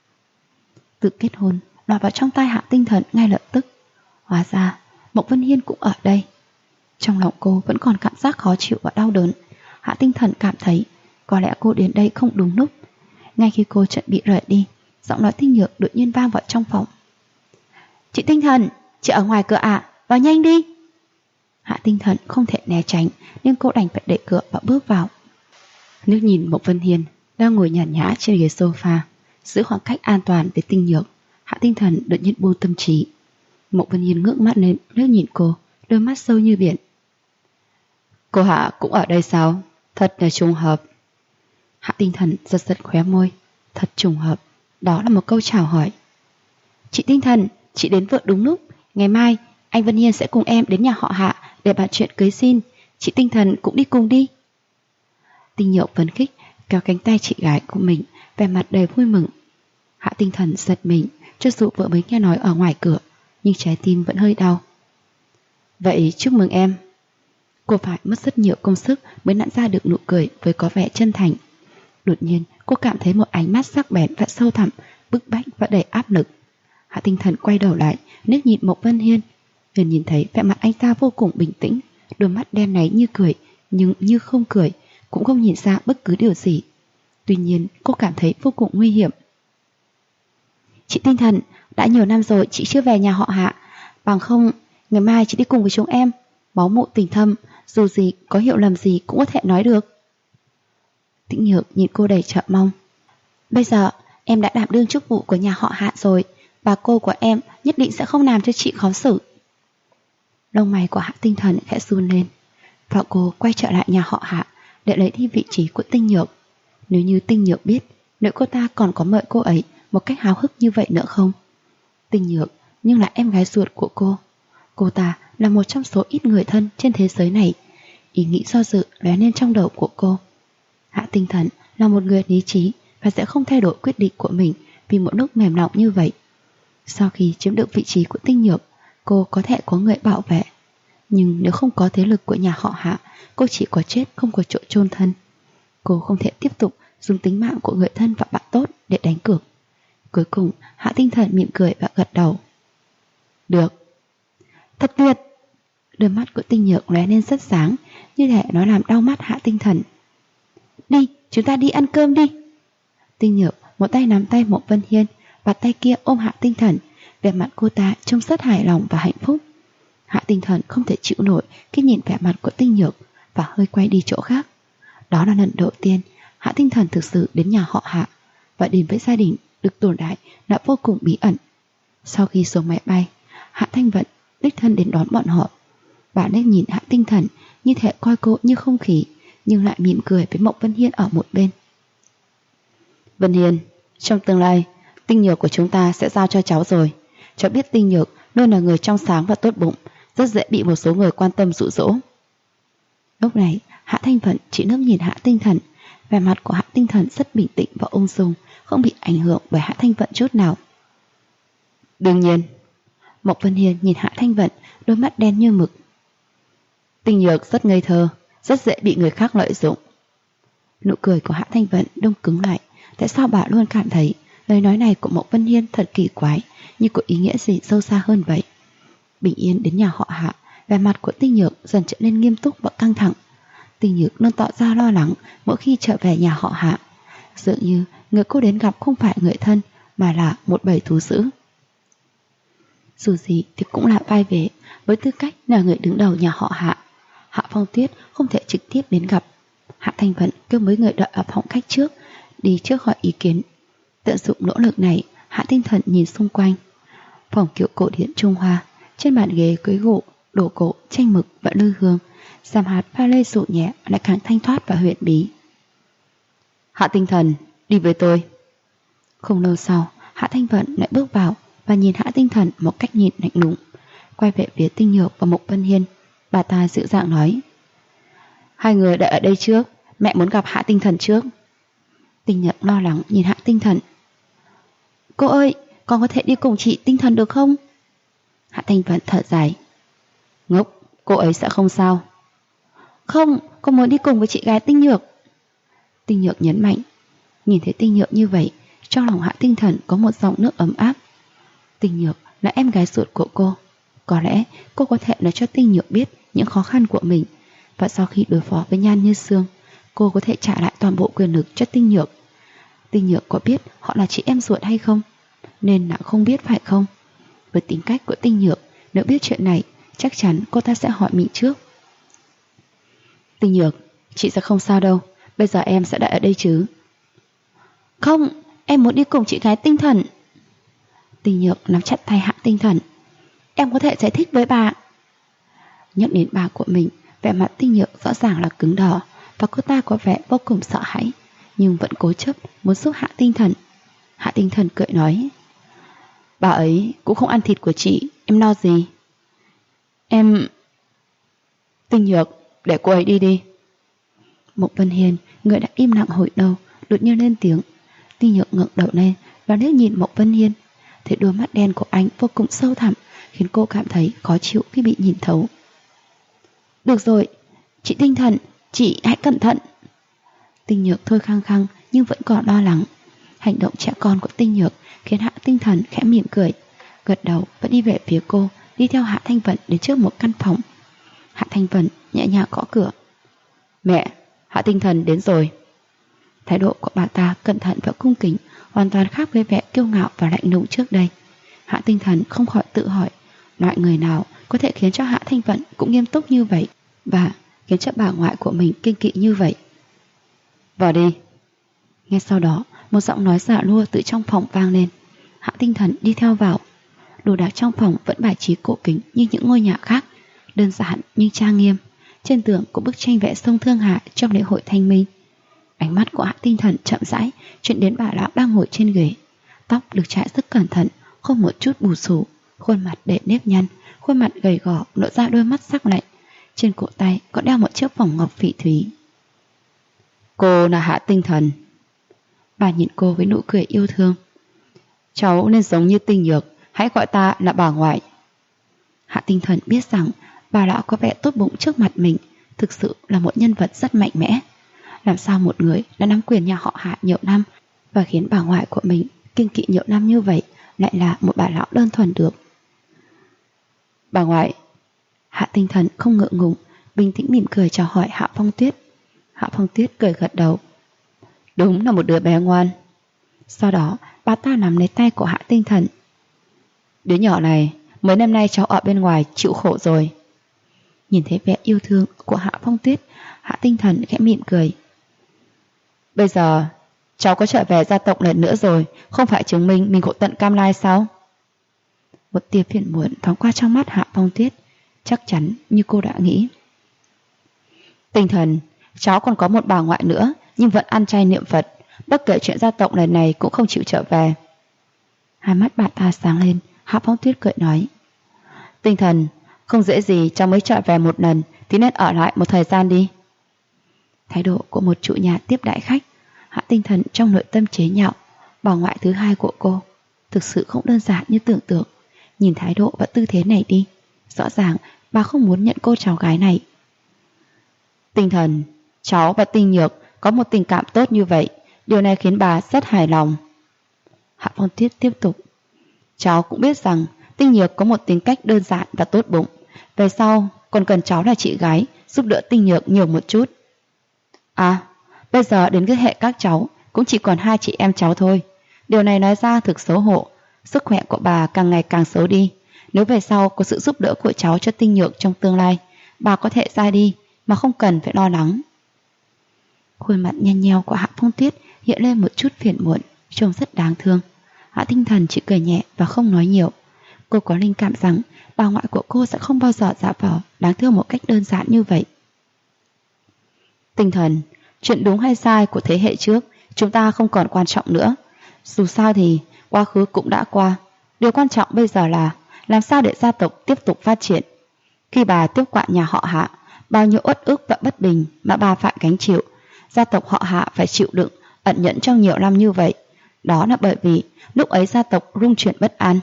Tự kết hôn lọt vào trong tai Hạ Tinh Thần ngay lập tức. Hóa ra Mộc Vân Hiên cũng ở đây. Trong lòng cô vẫn còn cảm giác khó chịu và đau đớn. Hạ Tinh Thần cảm thấy có lẽ cô đến đây không đúng lúc. Ngay khi cô chuẩn bị rời đi, giọng nói Tinh Nhược đột nhiên vang vào trong phòng. Chị Tinh Thần, chị ở ngoài cửa ạ, vào nhanh đi. Hạ Tinh Thần không thể né tránh, nên cô đành phải đẩy cửa và bước vào. Nước nhìn Mộc Vân Hiên đang ngồi nhàn nhã trên ghế sofa, giữ khoảng cách an toàn với Tinh Nhược. Hạ Tinh Thần đột nhiên buông tâm trí. Mộc Vân Hiên ngước mắt lên, liếc nhìn cô, đôi mắt sâu như biển. Cô Hạ cũng ở đây sao? Thật là trùng hợp. Hạ Tinh Thần giật giật khóe môi. Thật trùng hợp. Đó là một câu chào hỏi. Chị Tinh Thần, chị đến vừa đúng lúc. Ngày mai anh Vân Hiên sẽ cùng em đến nhà họ Hạ để bàn chuyện cưới xin. Chị Tinh Thần cũng đi cùng đi. Tinh Nhược phấn khích kéo cánh tay chị gái của mình, vẻ mặt đầy vui mừng. Hạ Tinh Thần giật mình, cho dù vừa mới nghe nói ở ngoài cửa, nhưng trái tim vẫn hơi đau. Vậy chúc mừng em. Cô phải mất rất nhiều công sức mới nặn ra được nụ cười với có vẻ chân thành. Đột nhiên cô cảm thấy một ánh mắt sắc bén và sâu thẳm, bức bách và đầy áp lực. Hạ Tinh Thần quay đầu lại, liếc nhìn Mộc Vân Hiên, liền nhìn thấy vẻ mặt anh ta vô cùng bình tĩnh, đôi mắt đen láy như cười, nhưng như không cười, cũng không nhìn ra bất cứ điều gì. Tuy nhiên cô cảm thấy vô cùng nguy hiểm. Chị Tinh Thần, đã nhiều năm rồi chị chưa về nhà họ Hạ, bằng không ngày mai chị đi cùng với chúng em. Máu mụ tình thâm, dù gì có hiểu lầm gì cũng có thể nói được. Tĩnh Nhược nhìn cô đầy chờ mong. Bây giờ em đã đảm đương chức vụ của nhà họ Hạ rồi, bà cô của em nhất định sẽ không làm cho chị khó xử. Lông mày của Hạ Tinh Thần khẽ run lên, và cô quay trở lại nhà họ Hạ để lấy đi vị trí của Tinh Nhược. Nếu như Tinh Nhược biết, liệu cô ta còn có mời cô ấy một cách háo hức như vậy nữa không? Tinh Nhược nhưng là em gái ruột của cô. Cô ta là một trong số ít người thân trên thế giới này. Ý nghĩ do dự lóe lên trong đầu của cô. Hạ Tinh Thần là một người lý trí và sẽ không thay đổi quyết định của mình vì một lúc mềm lòng như vậy. Sau khi chiếm được vị trí của Tinh Nhược, cô có thể có người bảo vệ. Nhưng nếu không có thế lực của nhà họ Hạ, cô chỉ có chết không có chỗ chôn thân. Cô không thể tiếp tục dùng tính mạng của người thân và bạn tốt để đánh cược. Cuối cùng Hạ Tinh Thần mỉm cười và gật đầu. Được. Thật tuyệt. Đôi mắt của Tinh Nhược lóe lên rất sáng, như thể nó làm đau mắt Hạ Tinh Thần. Đi, chúng ta đi ăn cơm đi. Tinh Nhược một tay nắm tay Mộ Vân Hiên và tay kia ôm Hạ Tinh Thần. Vẻ mặt cô ta trông rất hài lòng và hạnh phúc. Hạ Tinh Thần không thể chịu nổi khi nhìn vẻ mặt của Tinh Nhược và hơi quay đi chỗ khác. Đó là lần đầu tiên Hạ Tinh Thần thực sự đến nhà họ Hạ, và đến với gia đình được tồn tại đã vô cùng bí ẩn. Sau khi xuống máy bay, Hạ Thanh Vận đích thân đến đón bọn họ. Bà liếc nhìn Hạ Tinh Thần như thể coi cô như không khí, nhưng lại mỉm cười với Mộc Vân Hiên ở một bên. Vân Hiên, trong tương lai, Tinh Nhược của chúng ta sẽ giao cho cháu rồi. Cháu biết Tinh Nhược luôn là người trong sáng và tốt bụng, rất dễ bị một số người quan tâm dụ dỗ. Lúc này, Hạ Thanh Vận chỉ nước nhìn Hạ Tinh Thần. Vẻ mặt của Hạ Tinh Thần rất bình tĩnh và ung dung, không bị ảnh hưởng bởi Hạ Thanh Vận chút nào. Đương nhiên. Mộc Vân Hiên nhìn Hạ Thanh Vận, đôi mắt đen như mực. Tinh Nhược rất ngây thơ, rất dễ bị người khác lợi dụng. Nụ cười của Hạ Thanh Vận đông cứng lại. Tại sao bà luôn cảm thấy lời nói này của Mộc Vân Hiên thật kỳ quái, như có ý nghĩa gì sâu xa hơn vậy? Bình yên đến nhà họ Hạ, vẻ mặt của Tinh Nhược dần trở nên nghiêm túc và căng thẳng. Tinh Nhược luôn tỏ ra lo lắng mỗi khi trở về nhà họ Hạ, dường như người cô đến gặp không phải người thân mà là một bầy thú dữ. Dù gì thì cũng là vai về, với tư cách là người đứng đầu nhà họ Hạ. Hạ Phong Tuyết không thể trực tiếp đến gặp. Hạ Thanh Vận kêu mấy người đợi ở phòng khách trước, đi trước hỏi ý kiến. Tận dụng nỗ lực này, Hạ Tinh Thần nhìn xung quanh. Phòng kiểu cổ điển Trung Hoa, trên bàn ghế cưới gỗ, đồ cổ, tranh mực và lư hương, giảm hạt pha lê dịu nhẹ lại càng thanh thoát và huyền bí. Hạ Tinh Thần, đi với tôi. Không lâu sau, Hạ Thanh Vận lại bước vào và nhìn Hạ Tinh Thần một cách nhìn lạnh lùng. Quay về phía Tinh Nhược và Mộc Vân Hiên, bà ta dịu dàng nói: Hai người đợi ở đây trước, mẹ muốn gặp Hạ Tinh Thần trước. Tinh Nhược lo lắng nhìn Hạ Tinh Thần. Cô ơi, con có thể đi cùng chị Tinh Thần được không? Hạ Thanh Vận thở dài. Ngốc, cô ấy sẽ không sao. Không, con muốn đi cùng với chị gái Tinh Nhược. Tinh Nhược nhấn mạnh. Nhìn thấy Tinh Nhược như vậy, trong lòng Hạ Tinh Thần có một dòng nước ấm áp. Tinh Nhược là em gái ruột của cô. Có lẽ cô có thể nói cho Tinh Nhược biết những khó khăn của mình, và sau khi đối phó với Nhan Như Sương, cô có thể trả lại toàn bộ quyền lực cho Tinh Nhược. Tinh Nhược có biết họ là chị em ruột hay không? Nên là không biết phải không? Với tính cách của Tinh Nhược, nếu biết chuyện này, chắc chắn cô ta sẽ hỏi mình trước. Tinh Nhược, chị sẽ không sao đâu. Bây giờ em sẽ đợi ở đây chứ? Không, em muốn đi cùng chị gái Tinh Thần. Tinh Nhược nắm chặt tay Hạ Tinh Thần. Em có thể giải thích với bà. Nhắc đến bà của mình, vẻ mặt Tinh Nhược rõ ràng là cứng đờ, và cô ta có vẻ vô cùng sợ hãi, nhưng vẫn cố chấp muốn giúp Hạ Tinh Thần. Hạ Tinh Thần cười nói: Bà ấy cũng không ăn thịt của chị, em lo gì? Em... Tinh Nhược, để cô ấy đi đi. Mộc Vân Hiên, người đã im lặng hồi lâu, đột nhiên lên tiếng. Tinh Nhược ngẩng đầu lên và liếc nhìn Mộc Vân Hiên. Thấy đôi mắt đen của anh vô cùng sâu thẳm, khiến cô cảm thấy khó chịu khi bị nhìn thấu. Được rồi, chị Tinh Thần, chị hãy cẩn thận. Tinh Nhược thôi khăng khăng nhưng vẫn còn lo lắng. Hành động trẻ con của Tinh Nhược khiến Hạ Tinh Thần khẽ mỉm cười, gật đầu và đi về phía cô, đi theo Hạ Thanh Vận đến trước một căn phòng. Hạ Thanh Vận nhẹ nhàng gõ cửa. Mẹ, Hạ Tinh Thần đến rồi. Thái độ của bà ta cẩn thận và cung kính, hoàn toàn khác với vẻ kiêu ngạo và lạnh lùng trước đây. Hạ Tinh Thần không khỏi tự hỏi, loại người nào có thể khiến cho Hạ Thanh Vận cũng nghiêm túc như vậy, và khiến cho bà ngoại của mình kiêng kỵ như vậy. Vào đi. Ngay sau đó, một giọng nói giả lua từ trong phòng vang lên. Hạ Tinh Thần đi theo vào. Đồ đạc trong phòng vẫn bài trí cổ kính như những ngôi nhà khác, đơn giản nhưng trang nghiêm. Trên tường có bức tranh vẽ sông Thương Hạ trong lễ hội Thanh Minh. Ánh mắt của Hạ Tinh Thần chậm rãi chuyển đến bà lão đang ngồi trên ghế. Tóc được chải rất cẩn thận, không một chút bù xù, khuôn mặt để nếp nhăn, khuôn mặt gầy gò lộ ra đôi mắt sắc lạnh. Trên cổ tay có đeo một chiếc vòng ngọc phỉ thúy. Cô là Hạ Tinh Thần. Bà nhìn cô với nụ cười yêu thương. Cháu nên giống như Tinh Nhược, hãy gọi ta là bà ngoại. Hạ Tinh Thần biết rằng bà lão có vẻ tốt bụng trước mặt mình thực sự là một nhân vật rất mạnh mẽ. Làm sao một người đã nắm quyền nhà họ Hạ nhiều năm và khiến bà ngoại của mình kiêng kỵ nhiều năm như vậy lại là một bà lão đơn thuần được. Bà ngoại. Hạ Tinh Thần không ngượng ngùng, bình tĩnh mỉm cười chào hỏi Hạ Phong Tuyết. Hạ Phong Tuyết cười gật đầu. Đúng là một đứa bé ngoan. Sau đó bà ta nắm lấy tay của Hạ Tinh Thần. Đứa nhỏ này mấy năm nay cháu ở bên ngoài chịu khổ rồi. Nhìn thấy vẻ yêu thương của Hạ Phong Tuyết, Hạ Tinh Thần khẽ mỉm cười. Bây giờ cháu có trở về gia tộc lần nữa rồi, không phải chứng minh mình khổ tận cam lai sao? Một tia phiền muộn thoáng qua trong mắt Hạ Phong Tuyết. Chắc chắn như cô đã nghĩ. Tinh Thần, cháu còn có một bà ngoại nữa, nhưng vẫn ăn chay niệm Phật, bất kể chuyện gia tộc lần này cũng không chịu trở về. Hai mắt bà ta sáng lên. Hạ Phong Tuyết cười nói. Tinh Thần, không dễ gì cháu mới trở về một lần thì nên ở lại một thời gian đi. Thái độ của một chủ nhà tiếp đãi khách, Hạ Tinh Thần trong nội tâm chế nhạo. Bà ngoại thứ hai của cô thực sự không đơn giản như tưởng tượng. Nhìn thái độ và tư thế này đi, rõ ràng bà không muốn nhận cô cháu gái này. Tinh Thần, cháu và Tinh Nhược có một tình cảm tốt như vậy, điều này khiến bà rất hài lòng. Hạ Phong Tuyết tiếp tục. Cháu cũng biết rằng Tinh Nhược có một tính cách đơn giản và tốt bụng. Về sau còn cần cháu là chị gái giúp đỡ Tinh Nhược nhiều một chút. À, bây giờ đến cái hệ các cháu cũng chỉ còn hai chị em cháu thôi. Điều này nói ra thực xấu hổ. Sức khỏe của bà càng ngày càng xấu đi. Nếu về sau có sự giúp đỡ của cháu cho Tinh Nhược trong tương lai, bà có thể ra đi mà không cần phải lo lắng. Khuôn mặt nhăn nheo của Hạ Phong Tuyết hiện lên một chút phiền muộn, trông rất đáng thương. Hạ Tinh Thần chỉ cười nhẹ và không nói nhiều. Cô có linh cảm rằng bà ngoại của cô sẽ không bao giờ giả vờ đáng thương một cách đơn giản như vậy. Tinh Thần, chuyện đúng hay sai của thế hệ trước chúng ta không còn quan trọng nữa. Dù sao thì quá khứ cũng đã qua. Điều quan trọng bây giờ là làm sao để gia tộc tiếp tục phát triển. Khi bà tiếp quản nhà họ Hạ, bao nhiêu uất ức và bất bình mà bà phải gánh chịu, gia tộc họ Hạ phải chịu đựng, ẩn nhẫn trong nhiều năm như vậy. Đó là bởi vì lúc ấy gia tộc rung chuyển bất an.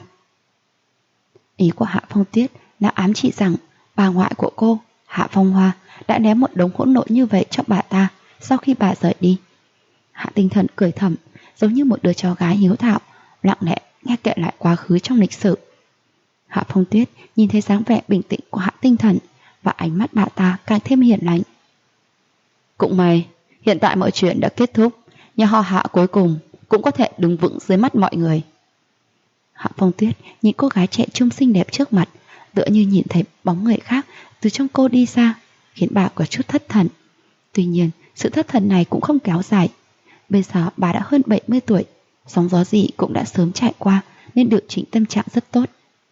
Ý của Hạ Phong Tuyết là ám chỉ rằng bà ngoại của cô, Hạ Phong Hoa, đã ném một đống hỗn độn như vậy cho bà ta sau khi bà rời đi. Hạ Tinh Thần cười thầm, giống như một đứa cháu gái hiếu thảo, lặng lẽ nghe kể lại quá khứ trong lịch sử. Hạ Phong Tuyết nhìn thấy dáng vẻ bình tĩnh của Hạ Tinh Thần và ánh mắt bà ta càng thêm hiền lành. Cũng may, hiện tại mọi chuyện đã kết thúc, nhà họ Hạ cuối cùng cũng có thể đứng vững dưới mắt mọi người. Hạ Phong Tuyết nhìn cô gái trẻ trung xinh đẹp trước mặt, tựa như nhìn thấy bóng người khác từ trong cô đi xa, khiến bà có chút thất thần. Tuy nhiên, sự thất thần này cũng không kéo dài. Bây giờ bà đã hơn 70 tuổi, sóng gió gì cũng đã sớm trải qua nên điều chỉnh tâm trạng rất tốt.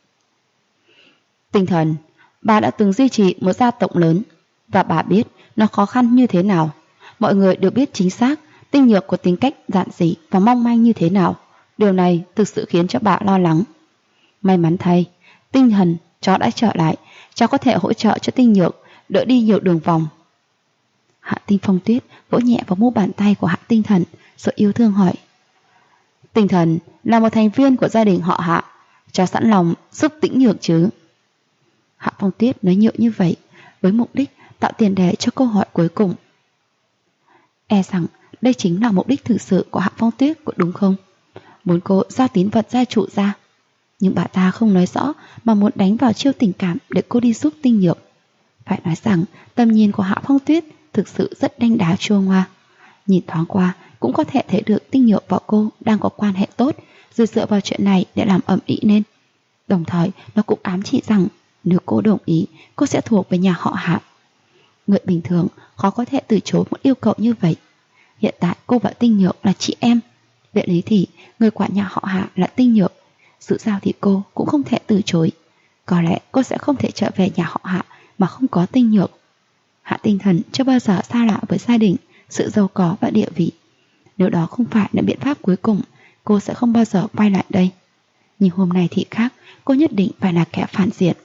Tinh Thần, bà đã từng duy trì một gia tộc lớn và bà biết nó khó khăn như thế nào. Mọi người đều biết chính xác Tinh Nhược có tính cách giản dị và mong manh như thế nào. Điều này thực sự khiến cho bà lo lắng. May mắn thay, Tinh Thần cháu đã trở lại, cháu có thể hỗ trợ cho Tinh Nhược đỡ đi nhiều đường vòng. Hạ Tinh Phong Tuyết vỗ nhẹ vào mu bàn tay của Hạ Tinh Thần rồi yêu thương hỏi. Tinh Thần là một thành viên của gia đình họ Hạ, cháu sẵn lòng giúp Tĩnh Nhược chứ? Hạ Phong Tuyết nói nhượng như vậy với mục đích tạo tiền đề cho câu hỏi cuối cùng. E rằng đây chính là mục đích thực sự của Hạ Phong Tuyết, có đúng không? Muốn cô giao tín vật gia chủ ra, nhưng bà ta không nói rõ mà muốn đánh vào chiêu tình cảm để cô đi giúp Tinh Nhược. Phải nói rằng tầm nhìn của Hạ Phong Tuyết thực sự rất đanh đá chua ngoa. Nhìn thoáng qua cũng có thể thấy được Tinh Nhược và cô đang có quan hệ tốt, rồi dựa vào chuyện này để làm ầm ĩ nên. Đồng thời nó cũng ám chỉ rằng nếu cô đồng ý, cô sẽ thuộc về nhà họ Hạ. Người bình thường khó có thể từ chối một yêu cầu như vậy. Hiện tại cô và Tinh Nhược là chị em, về lý thì người quản nhà họ Hạ là Tinh Nhược, dù sao thì cô cũng không thể từ chối. Có lẽ cô sẽ không thể trở về nhà họ Hạ mà không có Tinh Nhược. Hạ Tinh Thần chưa bao giờ xa lạ với gia đình, sự giàu có và địa vị. Nếu đó không phải là biện pháp cuối cùng, cô sẽ không bao giờ quay lại đây. Nhưng hôm nay thì khác, cô nhất định phải là kẻ phản diện.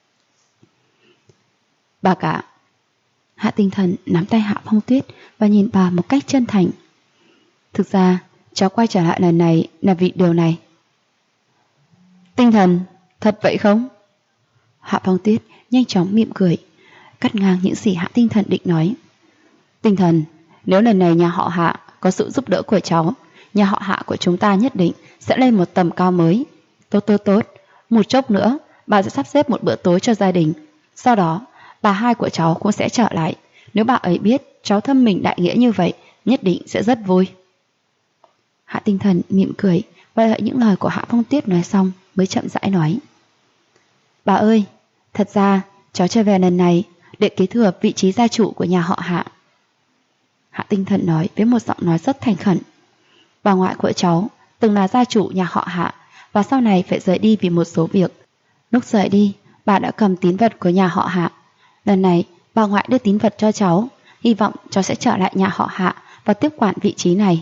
Bà cả. Hạ Tinh Thần nắm tay Hạ Phong Tuyết và nhìn bà một cách chân thành. Thực ra, cháu quay trở lại lần này là vì điều này. Tinh Thần, thật vậy không? Hạ Phong Tuyết nhanh chóng mỉm cười, cắt ngang những gì Hạ Tinh Thần định nói. Tinh Thần, nếu lần này nhà họ Hạ có sự giúp đỡ của cháu, nhà họ Hạ của chúng ta nhất định sẽ lên một tầm cao mới. Tốt, một chốc nữa bà sẽ sắp xếp một bữa tối cho gia đình. Sau đó bà hai của cháu cũng sẽ trở lại. Nếu bà ấy biết cháu thâm mình đại nghĩa như vậy, nhất định sẽ rất vui. Hạ Tinh Thần mỉm cười và đợi những lời của Hạ Phong Tuyết nói xong mới chậm rãi nói. Bà ơi, thật ra cháu trở về lần này để kế thừa vị trí gia chủ của nhà họ Hạ. Hạ Tinh Thần nói với một giọng nói rất thành khẩn. Bà ngoại của cháu từng là gia chủ nhà họ Hạ và sau này phải rời đi vì một số việc. Lúc rời đi, bà đã cầm tín vật của nhà họ Hạ. Lần này, bà ngoại đưa tín vật cho cháu, hy vọng cháu sẽ trở lại nhà họ Hạ và tiếp quản vị trí này.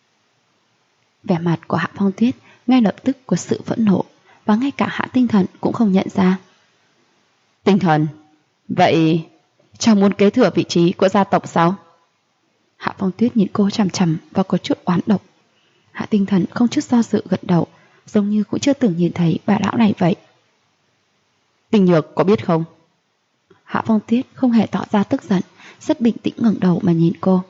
Vẻ mặt của Hạ Phong Tuyết ngay lập tức có sự phẫn nộ, và ngay cả Hạ Tinh Thần cũng không nhận ra. Tinh Thần, vậy cháu muốn kế thừa vị trí của gia tộc sao? Hạ Phong Tuyết nhìn cô chằm chằm và có chút oán độc. Hạ Tinh Thần không chút do dự gật đầu, giống như cũng chưa từng nhìn thấy bà lão này vậy. Tinh Nhược có biết không? Hạ Phong Tuyết không hề tỏ ra tức giận, rất bình tĩnh ngẩng đầu mà nhìn cô.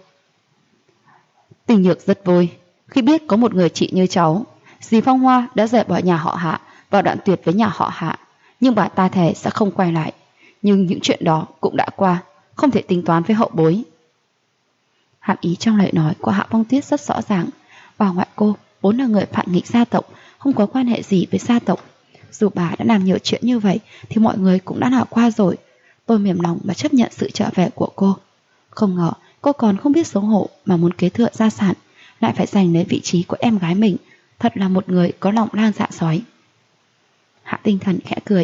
Tinh Nhược rất vui khi biết có một người chị như cháu. Dì Phong Hoa đã rời bỏ nhà họ Hạ và đoạn tuyệt với nhà họ Hạ, nhưng bà ta thề sẽ không quay lại. Nhưng những chuyện đó cũng đã qua, không thể tính toán với hậu bối. Hàm ý trong lời nói của Hạ Phong Tuyết rất rõ ràng. Bà ngoại cô vốn là người phản nghịch gia tộc, không có quan hệ gì với gia tộc. Dù bà đã làm nhiều chuyện như vậy thì mọi người cũng đã nói qua rồi. Tôi mềm lòng mà chấp nhận sự trở về của cô. Không ngờ cô còn không biết xấu hổ mà muốn kế thừa gia sản, lại phải giành lấy vị trí của em gái mình. Thật là một người có lòng lang dạ sói. Hạ Tinh Thần khẽ cười.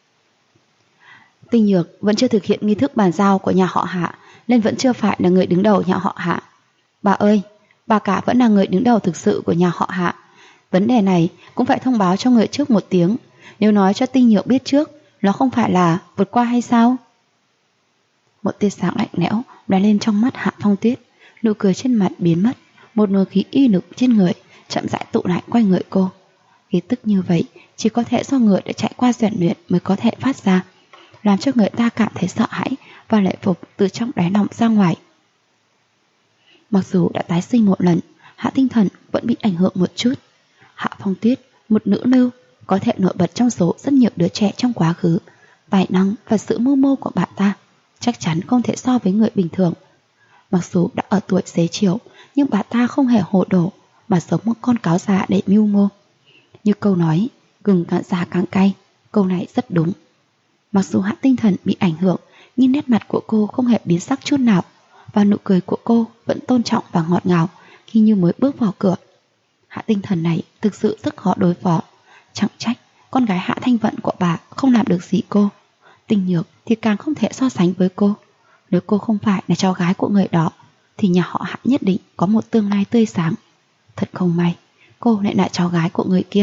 Tinh Nhược vẫn chưa thực hiện nghi thức bàn giao của nhà họ Hạ, nên vẫn chưa phải là người đứng đầu nhà họ Hạ. Bà ơi, bà cả vẫn là người đứng đầu thực sự của nhà họ Hạ. Vấn đề này cũng phải thông báo cho người trước một tiếng. Nếu nói cho Tinh Nhược biết trước, nó không phải là vượt qua hay sao? Một tia sáng lạnh lẽo lóe lên trong mắt Hạ Phong Tuyết, nụ cười trên mặt biến mất, một luồng khí y lực trên người chậm rãi tụ lại quanh người cô. Khí tức như vậy chỉ có thể do người đã trải qua rèn luyện mới có thể phát ra, làm cho người ta cảm thấy sợ hãi và lệ phục từ trong đáy lòng ra ngoài. Mặc dù đã tái sinh một lần, Hạ Tinh Thần vẫn bị ảnh hưởng một chút. Hạ Phong Tuyết, một nữ lưu, có thể nổi bật trong số rất nhiều đứa trẻ trong quá khứ. Tài năng và sự mưu mô của bà ta chắc chắn không thể so với người bình thường. Mặc dù đã ở tuổi xế chiều, nhưng bà ta không hề hồ đồ, mà giống một con cáo già để mưu mô. Như câu nói, gừng càng già càng cay, câu này rất đúng. Mặc dù Hạ Tinh Thần bị ảnh hưởng, nhưng nét mặt của cô không hề biến sắc chút nào, và nụ cười của cô vẫn tôn trọng và ngọt ngào khi như mới bước vào cửa. Hạ Tinh Thần này thực sự rất khó đối phó. Chẳng trách con gái Hạ Thanh Vận của bà không làm được gì cô. Tinh Nhược thì càng không thể so sánh với cô. Nếu cô không phải là cháu gái của người đó, thì nhà họ Hạ nhất định có một tương lai tươi sáng. Thật không may, cô lại là cháu gái của người kia.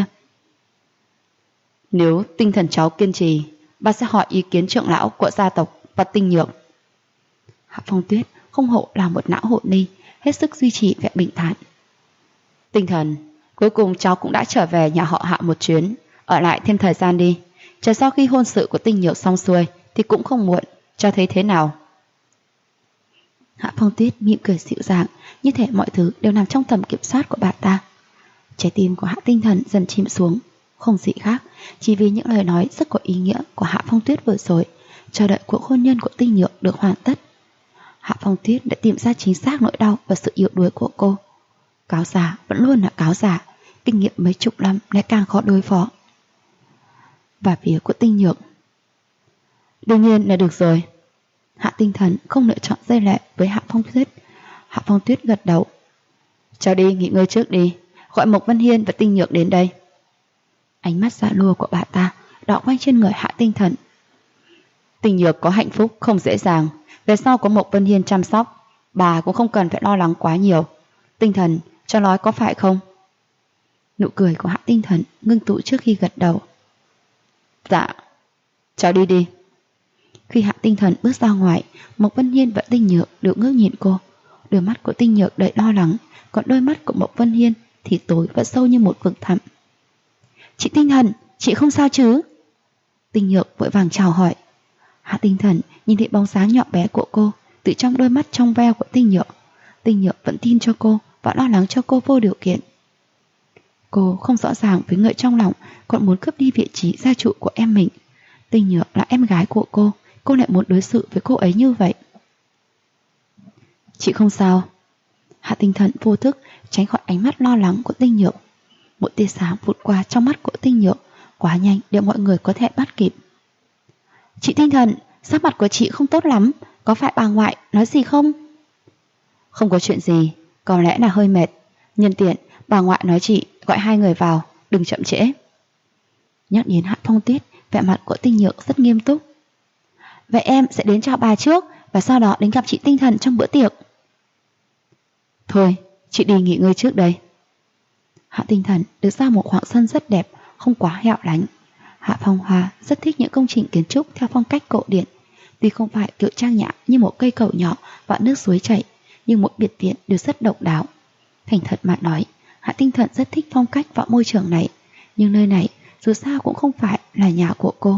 Nếu tinh thần cháu kiên trì, bà sẽ hỏi ý kiến trưởng lão của gia tộc và Tinh Nhược. Hạ Phong Tuyết không hổ là một não hộ ni, hết sức duy trì vẻ bình thản. Tinh Thần, cuối cùng cháu cũng đã trở về nhà họ Hạ một chuyến, ở lại thêm thời gian đi. Chờ sau khi hôn sự của Tinh Nhược xong xuôi thì cũng không muộn, cho thấy thế nào? Hạ Phong Tuyết mỉm cười dịu dàng, như thể mọi thứ đều nằm trong tầm kiểm soát của bà ta. Trái tim của Hạ Tinh Thần dần chìm xuống, không gì khác, chỉ vì những lời nói rất có ý nghĩa của Hạ Phong Tuyết vừa rồi, chờ đợi cuộc hôn nhân của Tinh Nhược được hoàn tất. Hạ Phong Tuyết đã tìm ra chính xác nỗi đau và sự yếu đuối của cô. Cáo già vẫn luôn là cáo già, kinh nghiệm mấy chục năm lại càng khó đối phó. Và phía của Tinh Nhược, đương nhiên là được rồi. Hạ Tinh Thần không lựa chọn dây lệ với Hạ Phong Tuyết. Hạ Phong Tuyết gật đầu. Cháu đi nghỉ ngơi trước đi, gọi Mộc Vân Hiên và Tinh Nhược đến đây. Ánh mắt già lua của bà ta đỏ quanh trên người Hạ Tinh Thần. Tinh Nhược có hạnh phúc không dễ dàng, về sau có Mộc Vân Hiên chăm sóc, bà cũng không cần phải lo lắng quá nhiều. Tinh Thần, cho nói có phải không? Nụ cười của Hạ Tinh Thần ngưng tụ trước khi gật đầu. Dạ, cháu đi đi. Khi Hạ Tinh Thần bước ra ngoài, Mộc Vân Hiên và Tinh Nhược đều ngước nhìn cô. Đôi mắt của Tinh Nhược đầy lo lắng, còn đôi mắt của Mộc Vân Hiên thì tối và sâu như một vực thẳm. Chị Tinh Thần, chị không sao chứ? Tinh Nhược vội vàng chào hỏi. Hạ Tinh Thần nhìn thấy bóng dáng nhỏ bé của cô từ trong đôi mắt trong veo của Tinh Nhược. Tinh Nhược vẫn tin cho cô và lo lắng cho cô vô điều kiện. Cô không rõ ràng với người trong lòng còn muốn cướp đi vị trí gia chủ của em mình. Tinh Nhược là em gái của cô lại muốn đối xử với cô ấy như vậy. Chị không sao. Hạ Tinh Thần vô thức tránh khỏi ánh mắt lo lắng của Tinh Nhược. Một tia sáng vụt qua trong mắt của Tinh Nhược, quá nhanh để mọi người có thể bắt kịp. Chị Tinh Thần, sắc mặt của chị không tốt lắm, có phải bà ngoại nói gì không? Không có chuyện gì, có lẽ là hơi mệt. Nhân tiện, bà ngoại nói chị gọi hai người vào, đừng chậm trễ. Nhắc đến Hạ Phong Tuyết, vẻ mặt của Tinh Nhược rất nghiêm túc. Vậy em sẽ đến chào bà trước và sau đó đến gặp chị Tinh Thần trong bữa tiệc. Thôi, chị đi nghỉ ngơi trước đây. Hạ Tinh Thần được ra một khoảng sân rất đẹp, không quá hẻo lánh. Hạ Phong Hoa rất thích những công trình kiến trúc theo phong cách cổ điển. Tuy không phải kiểu trang nhã như một cây cầu nhỏ và nước suối chảy, nhưng mỗi biệt viện đều rất độc đáo. Thành thật mà nói, Hạ Tinh Thần rất thích phong cách và môi trường này, nhưng nơi này dù sao cũng không phải là nhà của cô.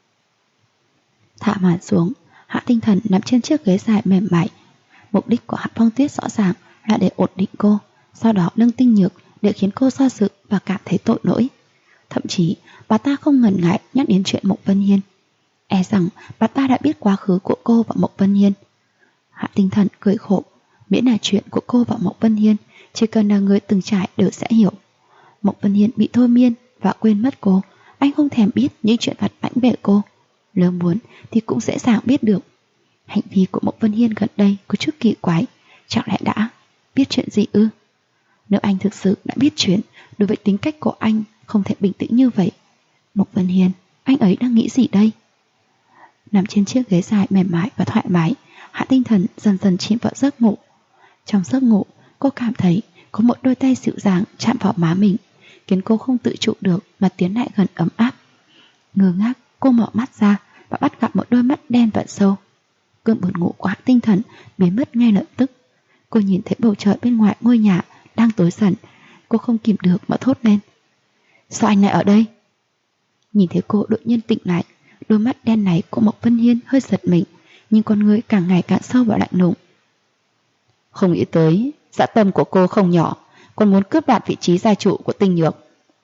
Thả màn xuống, Hạ Tinh Thần nằm trên chiếc ghế dài mềm mại. Mục đích của Hạ Phong Tuyết rõ ràng là để ổn định cô, sau đó nâng Tinh Nhược để khiến cô do dự và cảm thấy tội lỗi. Thậm chí bà ta không ngần ngại nhắc đến chuyện Mộc Vân Hiên. E rằng bà ta đã biết quá khứ của cô và Mộc Vân Hiên. Hạ Tinh Thần cười khổ, miễn là chuyện của cô và Mộc Vân Hiên, chỉ cần là người từng trải đều sẽ hiểu. Mộc Vân Hiên bị thôi miên và quên mất cô, anh không thèm biết những chuyện vặt vãnh về cô. Nếu muốn thì cũng dễ dàng biết được. Hành vi của Mộc Vân Hiên gần đây có chút kỳ quái, chẳng lẽ đã biết chuyện gì ư? Nếu anh thực sự đã biết chuyện, đối với tính cách của anh không thể bình tĩnh như vậy. Mộc Vân Hiên, anh ấy đang nghĩ gì đây? Nằm trên chiếc ghế dài mềm mại và thoải mái, Hạ Tinh Thần dần dần chìm vào giấc ngủ. Trong giấc ngủ, cô cảm thấy có một đôi tay dịu dàng chạm vào má mình, khiến cô không tự trụ được mà tiến lại gần ấm áp. Ngơ ngác, cô mở mắt ra và bắt gặp một đôi mắt đen và sâu. Cơn buồn ngủ của Hạ Tinh Thần biến mất ngay lập tức. Cô nhìn thấy bầu trời bên ngoài ngôi nhà đang tối dần. Cô không kìm được mà thốt lên. Sao anh lại ở đây? Nhìn thấy cô đột nhiên tỉnh lại, đôi mắt đen này của Mộc Vân Hiên hơi giật mình, nhưng con người càng ngày càng sâu và lạnh lùng. Không nghĩ tới, dã tâm của cô không nhỏ, còn muốn cướp đoạt vị trí gia chủ của Tinh Nhược.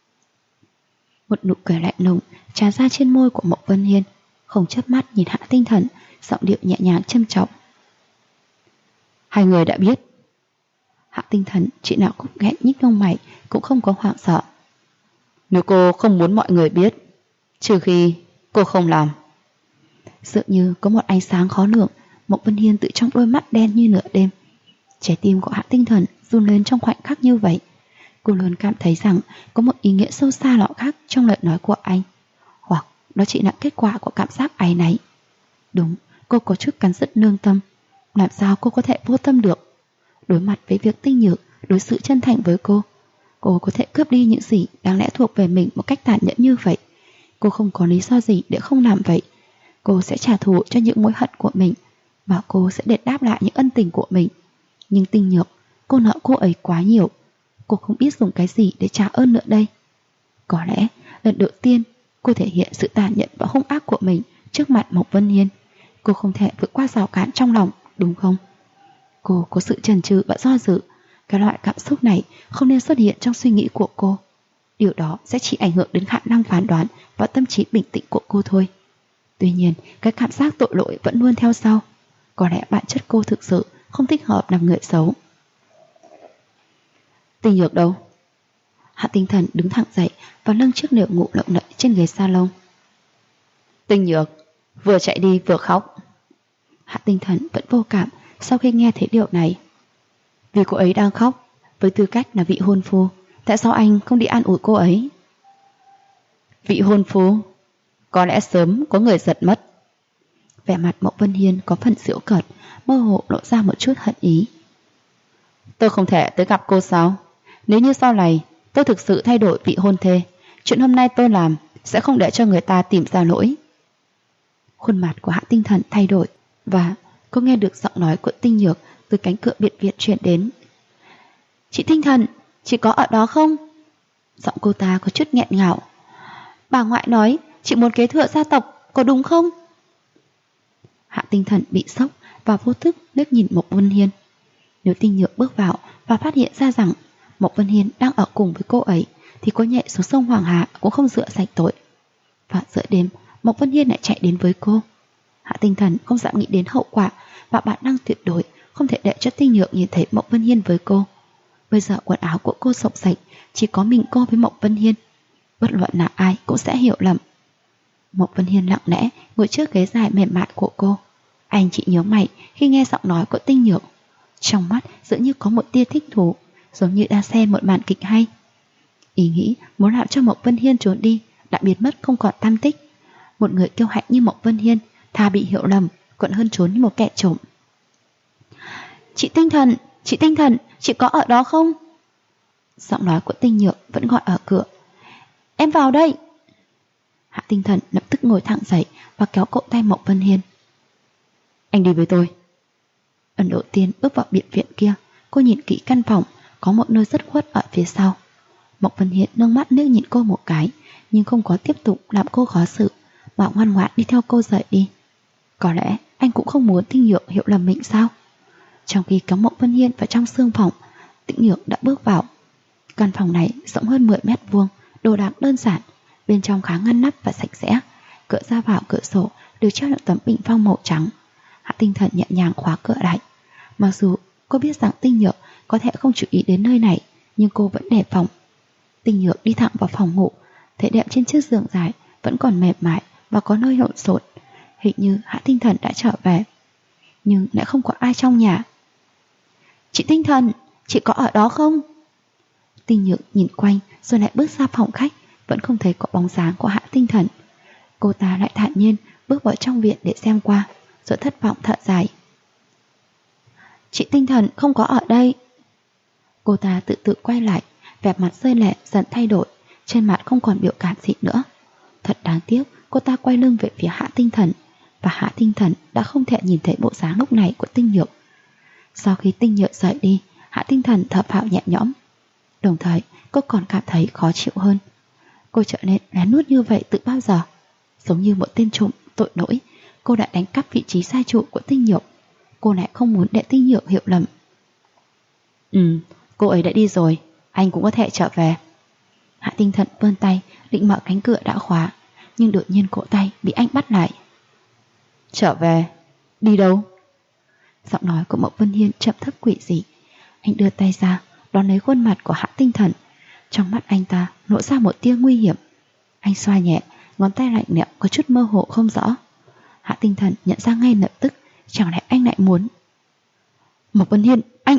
Một nụ cười lạnh lùng tràn ra trên môi của Mộc Vân Hiên, không chớp mắt nhìn Hạ Tinh Thần, giọng điệu nhẹ nhàng châm trọng. Hai người đã biết. Hạ Tinh Thần chị nào cũng nghẹn nhích lông mày, cũng không có hoảng sợ. Nếu cô không muốn mọi người biết, trừ khi cô không làm. Dường như có một ánh sáng khó lường, Mộc Vân Hiên tự trong đôi mắt đen như nửa đêm. Trái tim của Hạ Tinh Thần run lên trong khoảnh khắc như vậy. Cô luôn cảm thấy rằng có một ý nghĩa sâu xa lọ khác trong lời nói của anh, hoặc đó chỉ là kết quả của cảm giác áy náy. Đúng, cô có chút cắn rứt lương tâm. Làm sao cô có thể vô tâm được? Đối mặt với việc Tinh Nhược đối xử chân thành với cô có thể cướp đi những gì đáng lẽ thuộc về mình một cách tàn nhẫn như vậy. Cô không có lý do gì để không làm vậy. Cô sẽ trả thù cho những mối hận của mình, và cô sẽ để đáp lại những ân tình của mình. Nhưng Tinh Nhược, cô nợ cô ấy quá nhiều. Cô không biết dùng cái gì để trả ơn nữa đây. Có lẽ lần đầu tiên cô thể hiện sự tàn nhẫn và hung ác của mình trước mặt Mộc Vân Hiên. Cô không thể vượt qua rào cản trong lòng, đúng không? Cô có sự chần chừ và do dự. Cái loại cảm xúc này không nên xuất hiện trong suy nghĩ của cô. Điều đó sẽ chỉ ảnh hưởng đến khả năng phán đoán và tâm trí bình tĩnh của cô thôi. Tuy nhiên, cái cảm giác tội lỗi vẫn luôn theo sau. Có lẽ bản chất cô thực sự không thích hợp làm người xấu. Tinh Nhược đâu? Hạ Tinh Thần đứng thẳng dậy và nâng chiếc nệm ngủ lộng lẫy trên ghế salon. Tinh Nhược vừa chạy đi vừa khóc. Hạ Tinh Thần vẫn vô cảm sau khi nghe thấy điều này. Vì cô ấy đang khóc, với tư cách là vị hôn phu, tại sao anh không đi an ủi cô ấy? Vị hôn phu? Có lẽ sớm có người giật mất. Vẻ mặt Mộc Vân Hiên có phần giễu cợt, mơ hồ lộ ra một chút hận ý. Tôi không thể tới gặp cô sao? Nếu như sau này tôi thực sự thay đổi vị hôn thê, chuyện hôm nay tôi làm sẽ không để cho người ta tìm ra lỗi. Khuôn mặt của Hạ Tinh Thần thay đổi, và cô nghe được giọng nói của Tinh Nhược từ cánh cửa biệt viện truyền đến. Chị Tinh Thần, chị có ở đó không? Giọng cô ta có chút nghẹn ngào. Bà ngoại nói chị muốn kế thừa gia tộc, có đúng không? Hạ Tinh Thần bị sốc và vô thức liếc nhìn Mộc Vân Hiên. Nếu Tinh Nhược bước vào và phát hiện ra rằng Mộc Vân Hiên đang ở cùng với cô ấy, thì cô nhảy xuống sông Hoàng Hà cũng không rửa sạch tội. Và giữa đêm, Mộc Vân Hiên lại chạy đến với cô. Hạ Tinh Thần không dám nghĩ đến hậu quả, và bản năng tuyệt đối không thể để cho Tinh Nhược nhìn thấy Mộc Vân Hiên với cô. Bây giờ quần áo của cô sộc sạch, chỉ có mình cô với Mộc Vân Hiên. Bất luận là ai cũng sẽ hiểu lầm. Mộc Vân Hiên lặng lẽ ngồi trước ghế dài mềm mại của cô. Anh chỉ nhíu mày khi nghe giọng nói của Tinh Nhược. Trong mắt dường như có một tia thích thú, giống như đang xem một màn kịch hay. Ý nghĩ muốn làm cho Mộc Vân Hiên trốn đi đã biến mất không còn tăm tích. Một người kiêu hãnh như Mộc Vân Hiên thà bị hiểu lầm còn hơn trốn như một kẻ trộm. Chị Tinh Thần, chị có ở đó không? Giọng nói của Tinh Nhược vẫn gọi ở cửa. Em vào đây. Hạ Tinh Thần lập tức ngồi thẳng dậy và kéo cổ tay Mộc Vân Hiên. Anh đi với tôi. Ấn Độ Tiên bước vào biệt viện kia. Cô nhìn kỹ căn phòng, có một nơi rất khuất ở phía sau. Mộc Vân Hiên nâng mắt liếc nhìn cô một cái, nhưng không có tiếp tục làm cô khó xử, mà ngoan ngoãn đi theo cô rời đi. Có lẽ anh cũng không muốn Tinh Nhược hiểu lầm mình sao? Trong khi kéo Mộc Vân Hiên vào trong sương phòng, Tinh Nhược đã bước vào. Căn phòng này rộng hơn 10 mét vuông, đồ đạc đơn giản, bên trong khá ngăn nắp và sạch sẽ. Cửa ra vào cửa sổ đều treo những tấm bình phong màu trắng. Hạ Tinh Thần nhẹ nhàng khóa cửa lại. Mặc dù cô biết rằng Tinh Nhược có thể không chú ý đến nơi này, nhưng cô vẫn đề phòng. Tinh Nhược đi thẳng vào phòng ngủ, thấy đệm trên chiếc giường dài vẫn còn mềm mại và có nơi lộn xộn. Hình như Hạ Tinh Thần đã trở về, nhưng lại không có ai trong nhà. Chị Tinh Thần, chị có ở đó không? Tinh Nhược nhìn quanh rồi lại bước ra phòng khách, vẫn không thấy có bóng dáng của Hạ Tinh Thần. Cô ta lại thản nhiên bước vào trong viện để xem qua, rồi thất vọng thở dài. Chị Tinh Thần không có ở đây. Cô ta tự quay lại, vẻ mặt rơi lệ dần thay đổi, trên mặt không còn biểu cảm gì nữa. Thật đáng tiếc, cô ta quay lưng về phía Hạ Tinh Thần, và Hạ Tinh Thần đã không thể nhìn thấy bộ dáng lúc này của Tinh Nhược. Sau khi Tinh Nhược rời đi, Hạ Tinh Thần thở phào nhẹ nhõm. Đồng thời, cô còn cảm thấy khó chịu hơn. Cô trở nên lén lút như vậy từ bao giờ? Giống như một tên trộm tội lỗi, cô đã đánh cắp vị trí sai trụ của Tinh Nhược. Cô lại không muốn để Tinh Nhược hiểu lầm. Cô ấy đã đi rồi, anh cũng có thể trở về. Hạ Tinh Thần vươn tay định mở cánh cửa đã khóa, nhưng đột nhiên cổ tay bị anh bắt lại. Trở về? Đi đâu? Giọng nói của Mộc Vân Hiên chậm thấp quỷ dị. Anh đưa tay ra đón lấy khuôn mặt của Hạ Tinh Thần. Trong mắt anh ta lộ ra một tia nguy hiểm. Anh xoa nhẹ, ngón tay lạnh lẽo có chút mơ hồ không rõ. Hạ Tinh Thần nhận ra ngay lập tức, chẳng lẽ anh lại muốn. Mộc Vân Hiên, anh...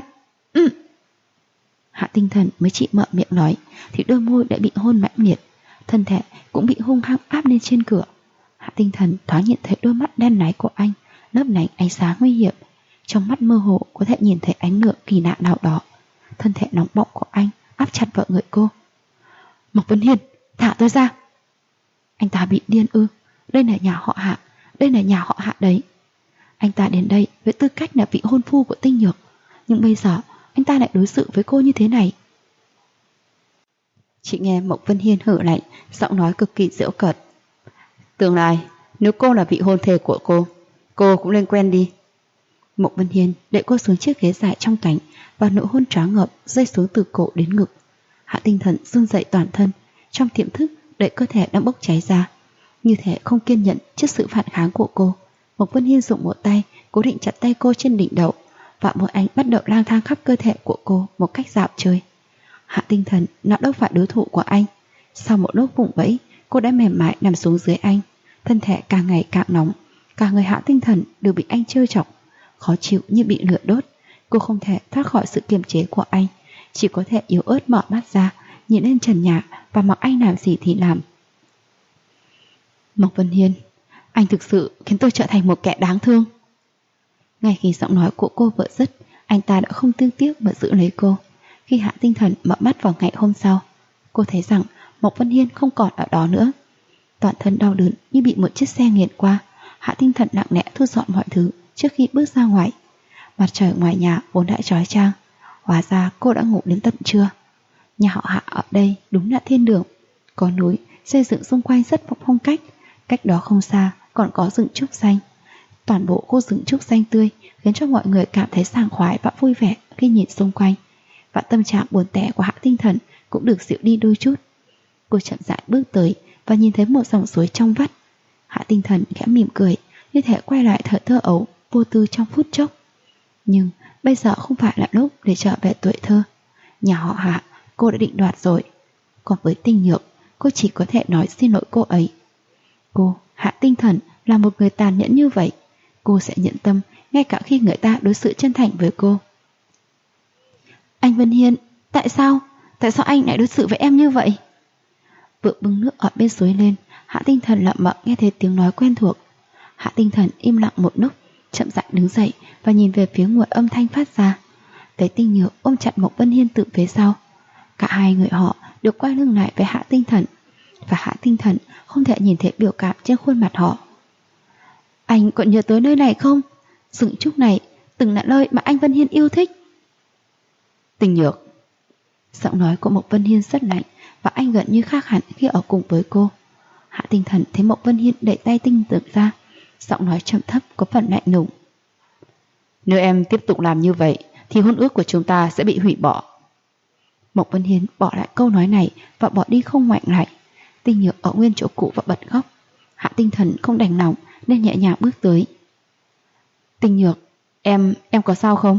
Hạ Tinh Thần mới chỉ mở miệng nói thì đôi môi đã bị hôn mãnh liệt, thân thể cũng bị hung hăng áp lên trên cửa. Hạ Tinh Thần thoáng nhìn thấy đôi mắt đen láy của anh lấp lánh ánh sáng nguy hiểm. Trong mắt mơ hồ có thể nhìn thấy ánh lửa kỳ lạ nào đó. Thân thể nóng bỏng của anh áp chặt vào người cô. Mộc Vân Hiên, thả tôi ra. Anh ta bị điên ư? Đây là nhà họ Hạ, đây là nhà họ Hạ đấy. Anh ta đến đây với tư cách là vị hôn phu của Tinh Nhược, nhưng bây giờ anh ta lại đối xử với cô như thế này. Chị nghe Mộc Vân Hiên hử lạnh, giọng nói cực kỳ giễu cợt. Tương lai, nếu cô là vị hôn thê của cô cũng lên quen đi. Mộc Vân Hiên đẩy cô xuống chiếc ghế dài trong cánh, và nụ hôn choáng ngợp rơi xuống từ cổ đến ngực. Hạ Tinh Thần run rẩy toàn thân, trong tiềm thức đẩy cơ thể đang bốc cháy ra. Như thể không kiên nhẫn trước sự phản kháng của cô, Mộc Vân Hiên dùng một tay cố định chặt tay cô trên đỉnh đầu, và môi anh bắt đầu lang thang khắp cơ thể của cô một cách dạo chơi. Hạ Tinh Thần nào đâu phải đối thủ của anh. Sau một lúc vùng vẫy, cô đã mềm mại nằm xuống dưới anh, thân thể càng ngày càng nóng, cả người Hạ Tinh Thần đều bị anh trêu chọc, khó chịu như bị lửa đốt. Cô không thể thoát khỏi sự kiềm chế của anh, chỉ có thể yếu ớt mở mắt ra, nhìn lên trần nhà và mặc anh làm gì thì làm. Mộc Vân Hiên, Anh thực sự khiến tôi trở thành một kẻ đáng thương. Ngay khi giọng nói của cô vừa dứt, anh ta đã không thương tiếc mà giữ lấy cô. Khi Hạ Tinh Thần mở mắt vào ngày hôm sau, cô thấy rằng Mộc Vân Hiên không còn ở đó nữa. Toàn thân đau đớn như bị một chiếc xe nghiền qua, Hạ Tinh Thần nặng nề thu dọn mọi thứ trước khi bước ra ngoài. Mặt trời ngoài nhà vốn đã chói chang, hóa ra cô đã ngủ đến tận trưa. Nhà họ Hạ ở đây đúng là thiên đường. Có núi xây dựng xung quanh rất phong cách, cách đó không xa còn có rừng trúc xanh. Toàn bộ khu rừng trúc xanh tươi khiến cho mọi người cảm thấy sảng khoái và vui vẻ khi nhìn xung quanh, và tâm trạng buồn tẻ của Hạ Tinh Thần cũng được dịu đi đôi chút. Cô chậm rãi bước tới và nhìn thấy một dòng suối trong vắt. Hạ Tinh Thần khẽ mỉm cười, như thể quay lại thời thơ ấu vô tư trong phút chốc. Nhưng bây giờ không phải là lúc để trở về tuổi thơ. Nhà họ Hạ cô đã định đoạt rồi. Còn với Tinh Nhược, cô chỉ có thể nói xin lỗi cô ấy. Cô, Hạ Tinh Thần, là một người tàn nhẫn như vậy. Cô sẽ nhận tâm ngay cả khi người ta đối xử chân thành với cô. Anh Vân Hiên, tại sao? Tại sao anh lại đối xử với em như vậy? Vừa bưng nước ở bên suối lên, Hạ Tinh Thần lẩm bẩm nghe thấy tiếng nói quen thuộc. Hạ Tinh Thần im lặng một lúc, chậm rãi đứng dậy và nhìn về phía nguồn âm thanh phát ra. Thấy Tinh Nhược ôm chặt Mộc Vân Hiên từ phía sau. Cả hai người họ được quay lưng lại với Hạ Tinh Thần, và Hạ Tinh Thần không thể nhìn thấy biểu cảm trên khuôn mặt họ. Anh còn nhớ tới nơi này không? Rừng trúc này từng là nơi mà anh Vân Hiên yêu thích. Tinh Nhược. Giọng nói của Mộc Vân Hiên rất lạnh, và anh gần như khác hẳn khi ở cùng với cô. Hạ Tinh Thần thấy Mộc Vân Hiên đẩy tay Tinh Nhược ra, giọng nói trầm thấp có phần lạnh lùng. Nếu em tiếp tục làm như vậy thì hôn ước của chúng ta sẽ bị hủy bỏ. Mộc Vân Hiên bỏ lại câu nói này và bỏ đi không ngoảnh lại. Tinh Nhược ở nguyên chỗ cũ và bật khóc. Hạ Tinh Thần không đành lòng nên nhẹ nhàng bước tới. Tinh Nhược, em có sao không?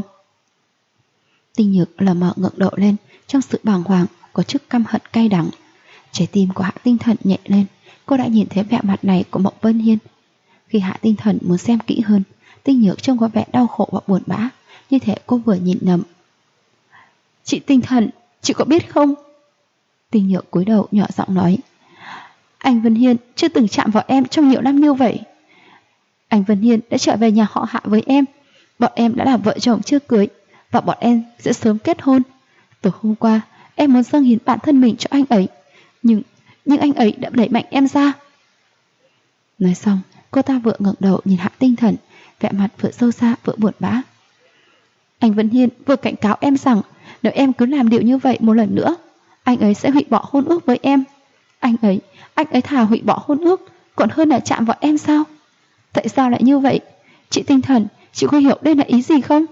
Tinh Nhược lờ mờ ngẩng đầu lên, trong sự bàng hoàng có chút căm hận cay đắng. Trái tim của Hạ Tinh Thần nhẹ lên, cô đã nhìn thấy vẻ mặt này của Mộc Vân Hiên. Khi Hạ Tinh Thần muốn xem kỹ hơn, Tinh Nhược trông có vẻ đau khổ và buồn bã, như thể cô vừa nhìn nhầm. Chị Tinh Thần, chị có biết không? Tinh Nhược cúi đầu nhỏ giọng nói. Anh Vân Hiên chưa từng chạm vào em trong nhiều năm như vậy. Anh Vân Hiên đã trở về nhà họ Hạ với em. Bọn em đã là vợ chồng chưa cưới, và bọn em sẽ sớm kết hôn. Từ hôm qua em muốn dâng hiến bản thân mình cho anh ấy, nhưng anh ấy đã đẩy mạnh em ra. Nói xong, cô ta vừa ngẩng đầu nhìn Hạ Tinh Thần, vẻ mặt vừa sâu xa vừa buồn bã. Anh Vân Hiên vừa cảnh cáo em rằng nếu em cứ làm điều như vậy một lần nữa, anh ấy sẽ hủy bỏ hôn ước với em. Anh ấy thà hủy bỏ hôn ước còn hơn là chạm vào em sao? Tại sao lại như vậy? Chị Tinh Thần, chị có hiểu đây là ý gì không?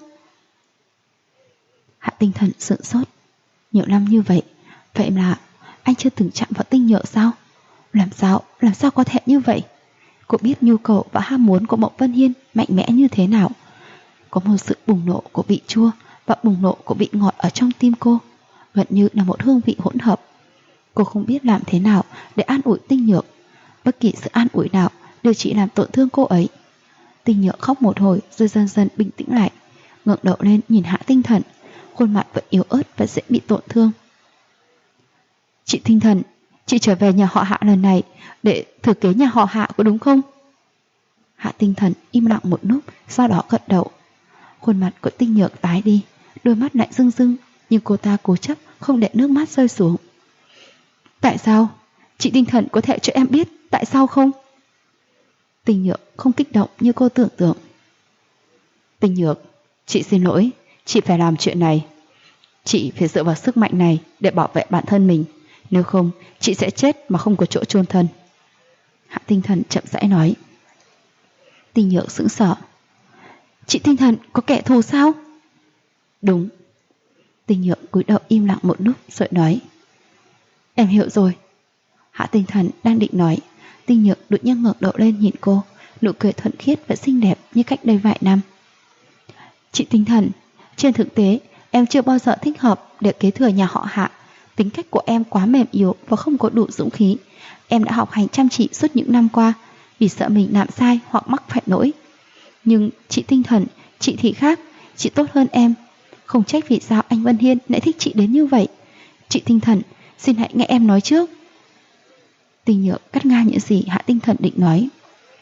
Hạ Tinh Thần sửng sốt. Nhiều năm như vậy, vậy là anh chưa từng chạm vào Tinh Nhược sao? Làm sao có thể như vậy? Cô biết nhu cầu và ham muốn của Mộc Vân Hiên mạnh mẽ như thế nào. Có một sự bùng nổ của vị chua và bùng nổ của vị ngọt ở trong tim cô, gần như là một hương vị hỗn hợp. Cô không biết làm thế nào để an ủi Tinh Nhược. Bất kỳ sự an ủi nào đều chỉ làm tổn thương cô ấy. Tinh Nhược khóc một hồi rồi dần dần bình tĩnh lại, ngẩng đầu lên nhìn Hạ Tinh Thần, khuôn mặt vẫn yếu ớt và dễ bị tổn thương. Chị Tinh Thần, chị trở về nhà họ Hạ lần này để thừa kế nhà họ Hạ có đúng không? Hạ Tinh Thần im lặng một lúc, sau đó gật đầu. Khuôn mặt của Tinh Nhược tái đi, đôi mắt lại rưng rưng, nhưng cô ta cố chấp không để nước mắt rơi xuống. Tại sao? Chị Tinh Thần có thể cho em biết tại sao không? Tinh Nhược không kích động như cô tưởng tượng. Tinh Nhược, chị xin lỗi, chị phải làm chuyện này. Chị phải dựa vào sức mạnh này để bảo vệ bản thân mình, nếu không chị sẽ chết mà không có chỗ chôn thân. Hạ Tinh Thần chậm rãi nói. Tinh Nhược sững sờ. Chị Tinh Thần có kẻ thù sao? Đúng. Tinh Nhược cúi đầu im lặng một lúc rồi nói. Em hiểu rồi. Hạ Tinh Thần đang định nói, Tinh Nhược đột nhiên ngẩng đầu lên nhìn cô, nụ cười thuần khiết và xinh đẹp như cách đây vài năm. Chị Tinh Thần, trên thực tế em chưa bao giờ thích hợp để kế thừa nhà họ Hạ. Tính cách của em quá mềm yếu và không có đủ dũng khí. Em đã học hành chăm chỉ suốt những năm qua vì sợ mình làm sai hoặc mắc phải lỗi. Nhưng chị Tinh Thần, chị thì khác, chị tốt hơn em. Không trách vì sao anh Vân Hiên lại thích chị đến như vậy. Chị Tinh Thần, xin hãy nghe em nói trước. Tinh Nhược cắt ngang những gì Hạ Tinh Thần định nói.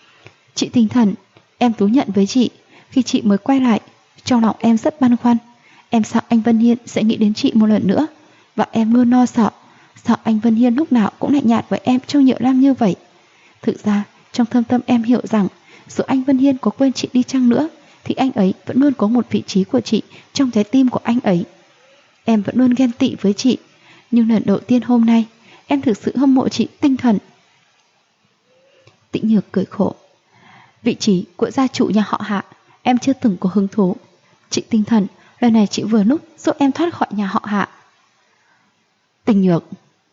Chị Tinh Thần, em thú nhận với chị, khi chị mới quay lại, trong lòng em rất băn khoăn. Em sợ anh Vân Hiên sẽ nghĩ đến chị một lần nữa, và em luôn lo sợ anh Vân Hiên lúc nào cũng lạnh nhạt với em trong nhiều năm như vậy. Thực ra, trong thâm tâm em hiểu rằng, dù anh Vân Hiên có quên chị đi chăng nữa, thì anh ấy vẫn luôn có một vị trí của chị trong trái tim của anh ấy. Em vẫn luôn ghen tị với chị, nhưng lần đầu tiên hôm nay, em thực sự hâm mộ chị Tinh Thần. Tĩnh Nhược cười khổ. Vị trí của gia chủ nhà họ Hạ, em chưa từng có hứng thú. Chị Tinh Thần, lần này chị vừa lúc giúp em thoát khỏi nhà họ Hạ. Tình Nhược.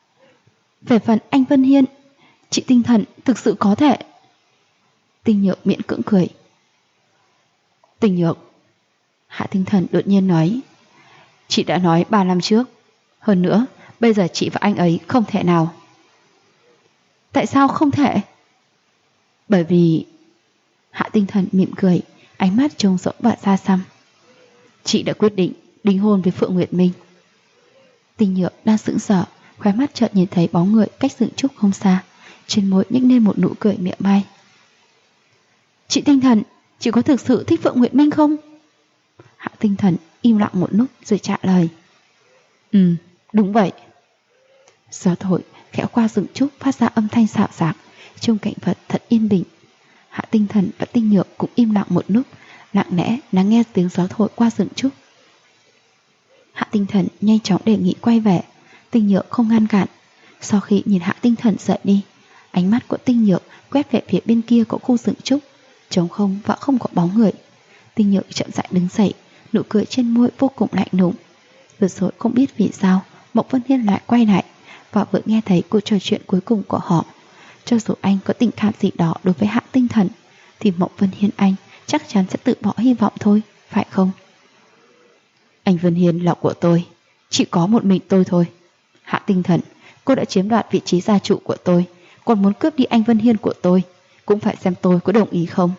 Về phần anh Vân Hiên, chị Tinh Thần thực sự có thể. Tinh Nhược miễn cưỡng cười. Tình Nhược, Hạ Tinh Thần đột nhiên nói, chị đã nói 3 năm trước. Hơn nữa, bây giờ chị và anh ấy không thể nào. Tại sao không thể? Bởi vì... Hạ Tinh Thần mỉm cười, ánh mắt trông rỗng và xa xăm. Chị đã quyết định đính hôn với Phượng Nguyệt Minh. Tinh Nhược đang sững sờ, khóe mắt chợt nhìn thấy bóng người cách dựng trúc không xa, trên môi nhếch lên một nụ cười mỉa mai. Chị Tinh Thần, chị có thực sự thích Phượng Nguyệt Minh không? Hạ Tinh Thần im lặng một lúc rồi trả lời. Đúng vậy. Gió thổi khẽ qua dựng trúc phát ra âm thanh xạo xạc, trông cảnh vật thật yên bình. Hạ Tinh Thần và Tinh Nhược cũng im lặng một lúc, lặng lẽ lắng nghe tiếng gió thổi qua dựng trúc. Hạ Tinh Thần nhanh chóng đề nghị quay về, Tinh Nhược không ngăn cản. Sau khi nhìn Hạ Tinh Thần rời đi, ánh mắt của Tinh Nhược quét về phía bên kia của khu dựng trúc, trống không và không có bóng người. Tinh Nhược chậm rãi đứng dậy, nụ cười trên môi vô cùng lạnh lùng. Vừa rồi không biết vì sao Mộc Vân Hiên lại quay lại và vừa nghe thấy cuộc trò chuyện cuối cùng của họ. Cho dù anh có tình cảm gì đó đối với Hạ Tinh Thần, thì Mộc Vân Hiên anh chắc chắn sẽ tự bỏ hy vọng thôi, phải không? Anh Vân Hiên là của tôi, chỉ có một mình tôi thôi. Hạ Tinh Thần, cô đã chiếm đoạt vị trí gia chủ của tôi, còn muốn cướp đi anh Vân Hiên của tôi, cũng phải xem tôi có đồng ý không.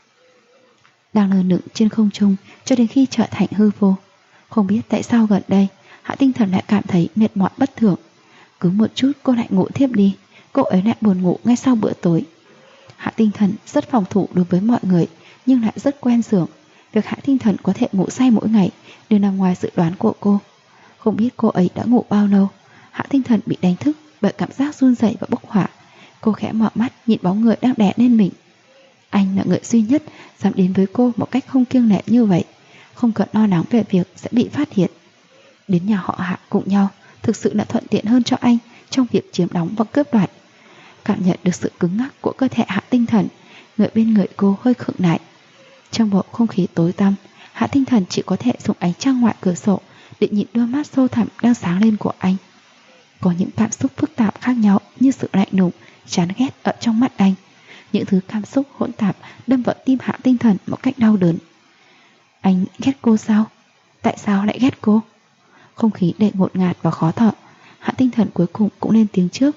Đang lơ lửng trên không trung cho đến khi trở thành hư vô. Không biết tại sao gần đây Hạ Tinh Thần lại cảm thấy mệt mỏi bất thường. Cứ một chút cô lại ngủ thiếp đi, cô ấy lại buồn ngủ ngay sau bữa tối. Hạ Tinh Thần rất phòng thủ đối với mọi người, nhưng lại rất quen giường. Việc Hạ Tinh Thần có thể ngủ say mỗi ngày đều nằm ngoài dự đoán của cô. Không biết cô ấy đã ngủ bao lâu. Hạ Tinh Thần bị đánh thức bởi cảm giác run rẩy và bốc hỏa. Cô khẽ mở mắt nhìn bóng người đang đè lên mình. Anh là người duy nhất dám đến với cô một cách không kiêng nể như vậy, không cần lo lắng về việc sẽ bị phát hiện. Đến nhà họ Hạ cùng nhau thực sự là thuận tiện hơn cho anh trong việc chiếm đóng và cướp đoạt. Cảm nhận được sự cứng ngắc của cơ thể Hạ Tinh Thần, người bên người cô hơi khựng lại. Trong bầu không khí tối tăm, Hạ Tinh Thần chỉ có thể dùng ánh trăng ngoài cửa sổ để nhìn đôi mắt sâu thẳm đang sáng lên của anh. Có những cảm xúc phức tạp khác nhau như sự lạnh lùng, chán ghét ở trong mắt anh. Những thứ cảm xúc hỗn tạp đâm vào tim Hạ Tinh Thần một cách đau đớn. Anh ghét cô sao? Tại sao lại ghét cô? Không khí đầy ngột ngạt và khó thở. Hạ Tinh Thần cuối cùng cũng lên tiếng trước.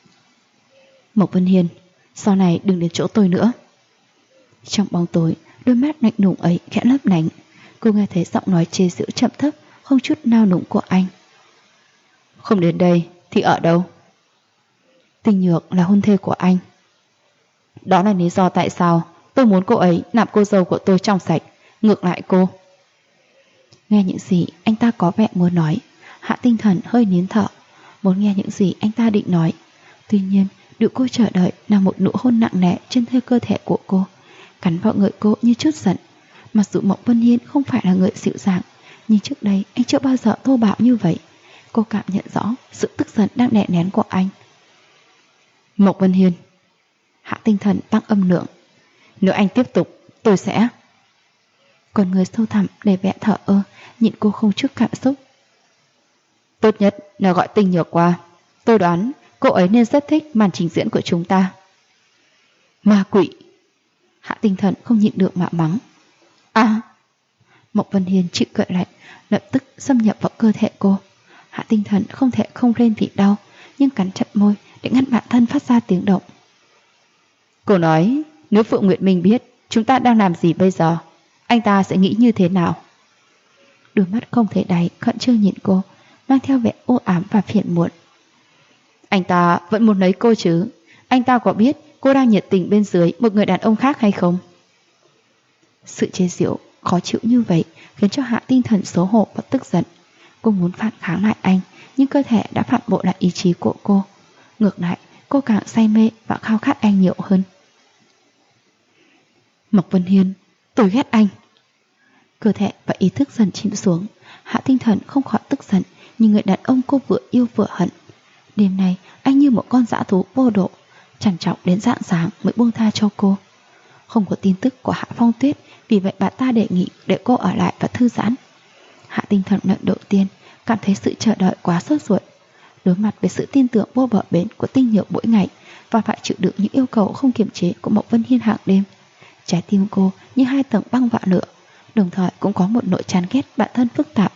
Mộc Vân Hiên, sau này đừng đến chỗ tôi nữa. Trong bóng tối, đôi mắt lạnh lùng ấy khẽ lấp lánh. Cô nghe thấy giọng nói chế giễu chậm thấp, không chút nao núng của anh. Không đến đây thì ở đâu? Tinh Nhược là hôn thê của anh. Đó là lý do tại sao tôi muốn cô ấy làm cô dâu của tôi trong sạch. Ngược lại cô. Nghe những gì anh ta có vẻ muốn nói, Hạ Tinh Thần hơi nín thở, muốn nghe những gì anh ta định nói. Tuy nhiên, điều cô chờ đợi là một nụ hôn nặng nề trên hơi cơ thể của cô, cắn vào người cô như chút giận. Mặc dù Mộc Vân Hiên không phải là người dịu dàng, nhưng trước đây anh chưa bao giờ thô bạo như vậy. Cô cảm nhận rõ sự tức giận đang đè nén của anh. Mộc Vân Hiên. Hạ Tinh Thần tăng âm lượng. Nếu anh tiếp tục, tôi sẽ... Còn người sâu thẳm đầy vẻ thở ơ, nhìn cô không chút cảm xúc. Tốt nhất là gọi Tinh Nhược qua. Tôi đoán cô ấy nên rất thích màn trình diễn của chúng ta. Ma quỷ. Hạ Tinh Thần không nhịn được mà mắng. À. Mộc Vân Hiên chịu cười lạnh, lập tức xâm nhập vào cơ thể cô. Hạ Tinh Thần không thể không lên vì đau, nhưng cắn chặt môi để ngăn bản thân phát ra tiếng động. Cô nói, nếu Phượng Nguyệt Minh biết chúng ta đang làm gì bây giờ, anh ta sẽ nghĩ như thế nào? Đôi mắt không thể đáy khẩn trương nhìn cô, mang theo vẻ u ám và phiền muộn. Anh ta vẫn muốn lấy cô chứ? Anh ta có biết cô đang nhiệt tình bên dưới một người đàn ông khác hay không? Sự chế giễu khó chịu như vậy khiến cho Hạ Tinh Thần xấu hổ và tức giận. Cô muốn phản kháng lại anh, nhưng cơ thể đã phản bội lại ý chí của cô. Ngược lại, cô càng say mê và khao khát anh nhiều hơn. Mộc Vân Hiên, tôi ghét anh. Cơ thể và ý thức dần chìm xuống. Hạ Tinh Thần không khỏi tức giận, nhưng người đàn ông cô vừa yêu vừa hận. Đêm nay anh như một con dã thú vô độ, trằn trọc đến rạng sáng mới buông tha cho cô. Không có tin tức của Hạ Phong Tuyết, vì vậy bà ta đề nghị để cô ở lại và thư giãn. Hạ Tinh Thần lần đầu tiên cảm thấy sự chờ đợi quá sốt ruột. Đối mặt với sự tin tưởng vô bờ bến của Tinh Nhược mỗi ngày và phải chịu đựng những yêu cầu không kiềm chế của Mộc Vân Hiên hàng đêm, trái tim cô như hai tầng băng vạ lửa, đồng thời cũng có một nỗi chán ghét bản thân phức tạp.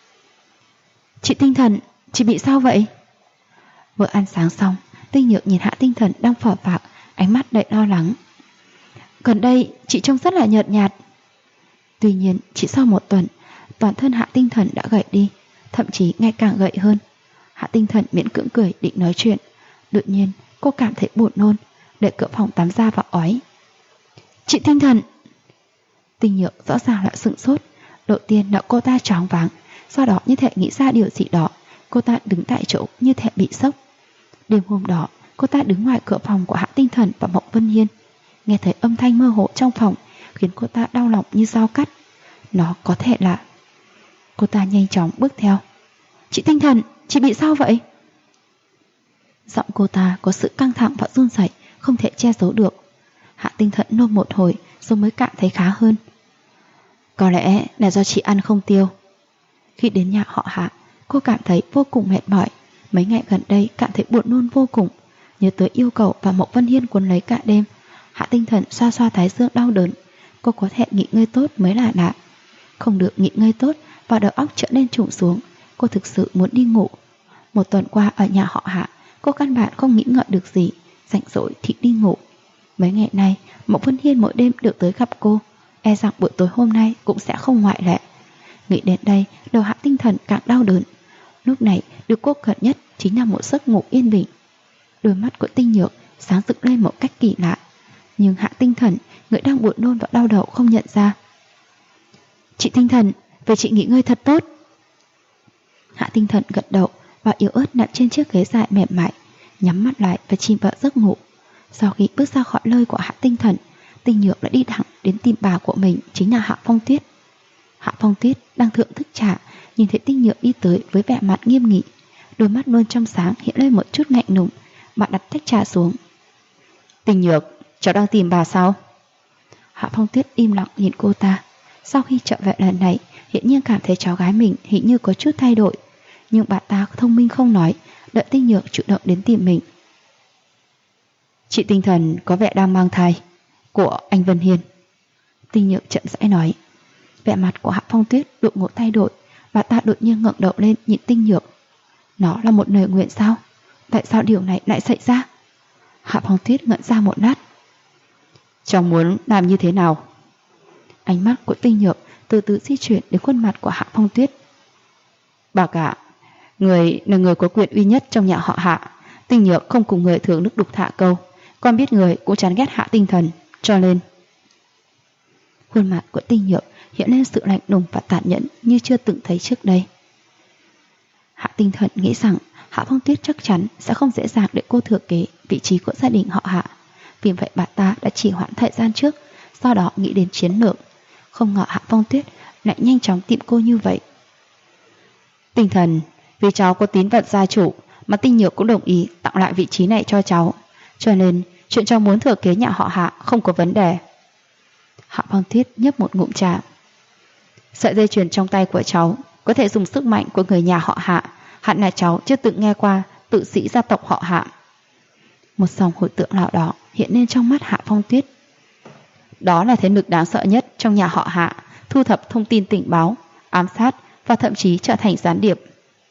Chị Tinh Thần, chị bị sao vậy? Vừa ăn sáng xong, Tinh Nhược nhìn Hạ Tinh Thần đang phờ phạc, ánh mắt đầy lo lắng. Gần đây chị trông rất là nhợt nhạt. Tuy nhiên chỉ sau một tuần, toàn thân Hạ Tinh Thần đã gầy đi, thậm chí ngày càng gầy hơn. Hạ Tinh Thần miễn cưỡng cười định nói chuyện. Đột nhiên cô cảm thấy buồn nôn, đẩy cửa phòng tắm ra và ói. Chị Tinh Thần! Tinh Nhược rõ ràng là sửng sốt. Đầu tiên là cô ta choáng váng, sau đó như thể nghĩ ra điều gì đó, cô ta đứng tại chỗ như thể bị sốc. Đêm hôm đó, cô ta đứng ngoài cửa phòng của Hạ Tinh Thần và Mộc Vân Hiên. Nghe thấy âm thanh mơ hồ trong phòng khiến cô ta đau lòng như dao cắt. Nó có thể là... Cô ta nhanh chóng bước theo. Chị Tinh Thần, chị bị sao vậy? Giọng cô ta có sự căng thẳng và run rẩy, không thể che giấu được. Hạ Tinh Thần nôn một hồi rồi mới cảm thấy khá hơn. Có lẽ là do chị ăn không tiêu. Khi đến nhà họ Hạ, cô cảm thấy vô cùng mệt mỏi. Mấy ngày gần đây cảm thấy buồn nôn vô cùng. Nhớ tới yêu cầu và Mộc Vân Hiên quấn lấy cả đêm, Hạ Tinh Thần xoa xoa thái dương đau đớn. Cô có thể nghỉ ngơi tốt mới là lạ. Không được nghỉ ngơi tốt và đầu óc trở nên trùng xuống. Cô thực sự muốn đi ngủ. Một tuần qua ở nhà họ Hạ, cô căn bản không nghĩ ngợi được gì, rảnh rỗi thì đi ngủ. Mấy ngày nay, Mộc Vân Hiên mỗi đêm đều tới gặp cô, e rằng buổi tối hôm nay cũng sẽ không ngoại lệ. Nghĩ đến đây, đầu Hạ Tinh Thần càng đau đớn. Lúc này, điều cô cần nhất chính là một giấc ngủ yên bình. Đôi mắt của Tinh Nhược sáng rực lên một cách kỳ lạ, nhưng Hạ Tinh Thần, người đang buồn nôn và đau đầu, không nhận ra. Chị Tinh Thần, về chị nghỉ ngơi thật tốt. Hạ Tinh Thần gật đầu và yếu ớt nằm trên chiếc ghế dài mềm mại, nhắm mắt lại và chìm vào giấc ngủ. Sau khi bước ra khỏi nơi của Hạ Tinh Thần, Tinh Nhược đã đi thẳng đến tìm bà của mình, chính là Hạ Phong Tuyết. Hạ Phong Tuyết đang thưởng thức trà, nhìn thấy Tinh Nhược đi tới với vẻ mặt nghiêm nghị, đôi mắt luôn trong sáng hiện lên một chút ngại ngùng. Bà đặt tách trà xuống. Tinh Nhược, cháu đang tìm bà sao? Hạ Phong Tuyết im lặng nhìn cô ta. Sau khi trở về lần này, hiện nhiên cảm thấy cháu gái mình hình như có chút thay đổi, nhưng bà ta thông minh không nói, đợi Tinh Nhược chủ động đến tìm mình. Chị Tinh Thần có vẻ đang mang thai của anh Vân Hiên. Tinh Nhược chậm rãi nói. Vẻ mặt của Hạ Phong Tuyết đột ngột thay đổi, bà ta đột nhiên ngẩng đầu lên nhìn Tinh Nhược. Nó là một lời nguyện sao? Tại sao điều này lại xảy ra? Hạ Phong Tuyết ngẩn ra một lát. Cháu muốn làm như thế nào? Ánh mắt của Tinh Nhược từ từ di chuyển đến khuôn mặt của Hạ Phong Tuyết. Bà cả, người là người có quyền uy nhất trong nhà họ Hạ. Tinh Nhược không cùng người thường nước đục thả câu. Con biết người cũng chán ghét Hạ Tinh Thần, cho nên... Khuôn mặt của Tinh Nhược hiện lên sự lạnh lùng và tàn nhẫn như chưa từng thấy trước đây. Hạ Tinh Thần nghĩ rằng Hạ Phong Tuyết chắc chắn sẽ không dễ dàng để cô thừa kế vị trí của gia đình họ Hạ. Vì vậy bà ta đã chỉ hoãn thời gian trước, sau đó nghĩ đến chiến lược. Không ngờ Hạ Phong Tuyết lại nhanh chóng tìm cô như vậy. Tinh Thần, vì cháu có tín vật gia chủ mà Tinh Nhược cũng đồng ý tặng lại vị trí này cho cháu, cho nên chuyện cháu muốn thừa kế nhà họ Hạ không có vấn đề. Hạ Phong Tuyết nhấp một ngụm trà. Sợi dây chuyền trong tay của cháu có thể dùng sức mạnh của người nhà họ Hạ, hẳn là cháu chưa từng nghe qua tự sĩ gia tộc họ Hạ. Một dòng hồi tưởng nào đó hiện lên trong mắt Hạ Phong Tuyết. Đó là thế lực đáng sợ nhất trong nhà họ Hạ, thu thập thông tin tình báo, ám sát và thậm chí trở thành gián điệp.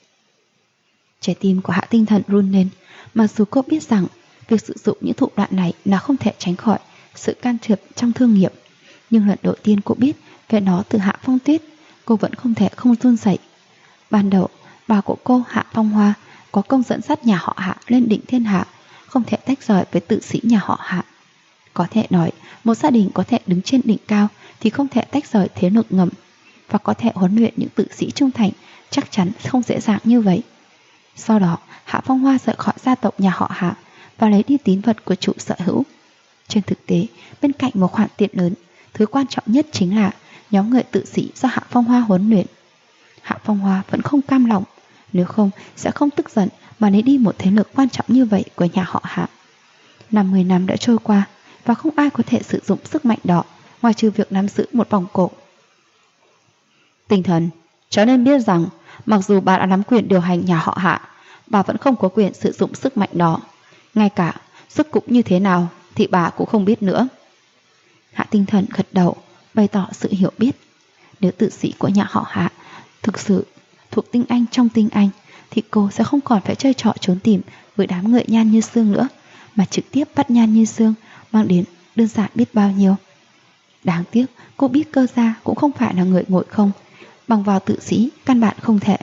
Trái tim của Hạ Tinh Thần run lên, mặc dù cô biết rằng việc sử dụng những thủ đoạn này là không thể tránh khỏi sự can thiệp trong thương nghiệp, nhưng lần đầu tiên cô biết về nó từ Hạ Phong Tuyết, cô vẫn không thể không run rẩy. Ban đầu, bà của cô Hạ Phong Hoa có công dẫn dắt nhà họ Hạ lên đỉnh thiên hạ, không thể tách rời với tử sĩ nhà họ Hạ. Có thể nói, một gia đình có thể đứng trên đỉnh cao thì không thể tách rời thế lực ngầm, và có thể huấn luyện những tử sĩ trung thành chắc chắn không dễ dàng như vậy. Sau đó, Hạ Phong Hoa rời khỏi gia tộc nhà họ Hạ và lấy đi tín vật của chủ sở hữu. Trên thực tế, bên cạnh một khoản tiền lớn, thứ quan trọng nhất chính là nhóm người tự sĩ do Hạ Phong Hoa huấn luyện. Hạ Phong Hoa vẫn không cam lòng, nếu không sẽ không tức giận mà lấy đi một thế lực quan trọng như vậy của nhà họ Hạ. 50 năm đã trôi qua và không ai có thể sử dụng sức mạnh đó ngoài trừ việc nắm giữ một vòng cổ. Tinh Thần, cháu nên biết rằng mặc dù bà đã nắm quyền điều hành nhà họ Hạ, bà vẫn không có quyền sử dụng sức mạnh đó. Ngay cả sức cục như thế nào thì bà cũng không biết nữa. Hạ Tinh Thần gật đầu, bày tỏ sự hiểu biết. Nếu tử sĩ của nhà họ Hạ thực sự thuộc tinh anh trong tinh anh, thì cô sẽ không còn phải chơi trò trốn tìm với đám người Nhan Như Sương nữa, mà trực tiếp bắt Nhan Như Sương mang đến đơn giản biết bao nhiêu. Đáng tiếc cô biết Cơ Gia cũng không phải là người ngồi không, bằng vào tử sĩ căn bản không thể.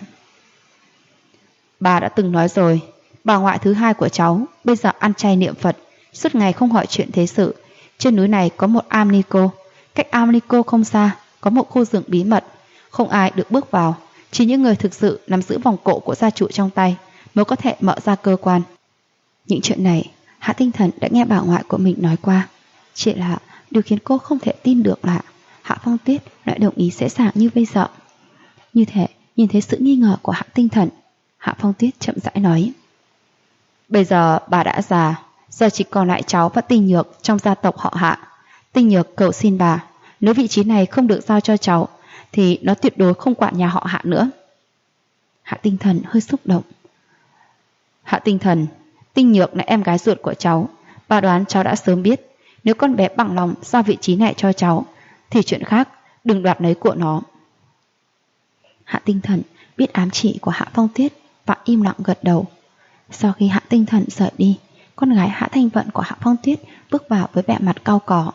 Bà đã từng nói rồi, bà ngoại thứ hai của cháu bây giờ ăn chay niệm Phật, suốt ngày không hỏi chuyện thế sự. Trên núi này có một am ni cô, cách am ni cô không xa có một khu rừng bí mật, không ai được bước vào, chỉ những người thực sự nắm giữ vòng cổ của gia chủ trong tay mới có thể mở ra cơ quan. Những chuyện này Hạ Tinh Thần đã nghe bà ngoại của mình nói qua, chỉ là điều khiến cô không thể tin được là Hạ Phong Tuyết lại đồng ý dễ dàng như bây giờ. Như thế, nhìn thấy sự nghi ngờ của Hạ Tinh Thần, Hạ Phong Tuyết chậm rãi nói: Bây giờ bà đã già, giờ chỉ còn lại cháu và Tinh Nhược trong gia tộc họ Hạ. Tinh Nhược cầu xin bà, nếu vị trí này không được giao cho cháu thì nó tuyệt đối không quản nhà họ Hạ nữa. Hạ Tinh Thần hơi xúc động. Hạ Tinh Thần, Tinh Nhược là em gái ruột của cháu, bà đoán cháu đã sớm biết, nếu con bé bằng lòng giao vị trí này cho cháu thì chuyện khác đừng đoạt lấy của nó. Hạ Tinh Thần biết ám chỉ của Hạ Phong Tuyết và im lặng gật đầu. Sau khi Hạ Tinh Thần rời đi, con gái Hạ Thanh Vận của Hạ Phong Tuyết bước vào với vẻ mặt cau có.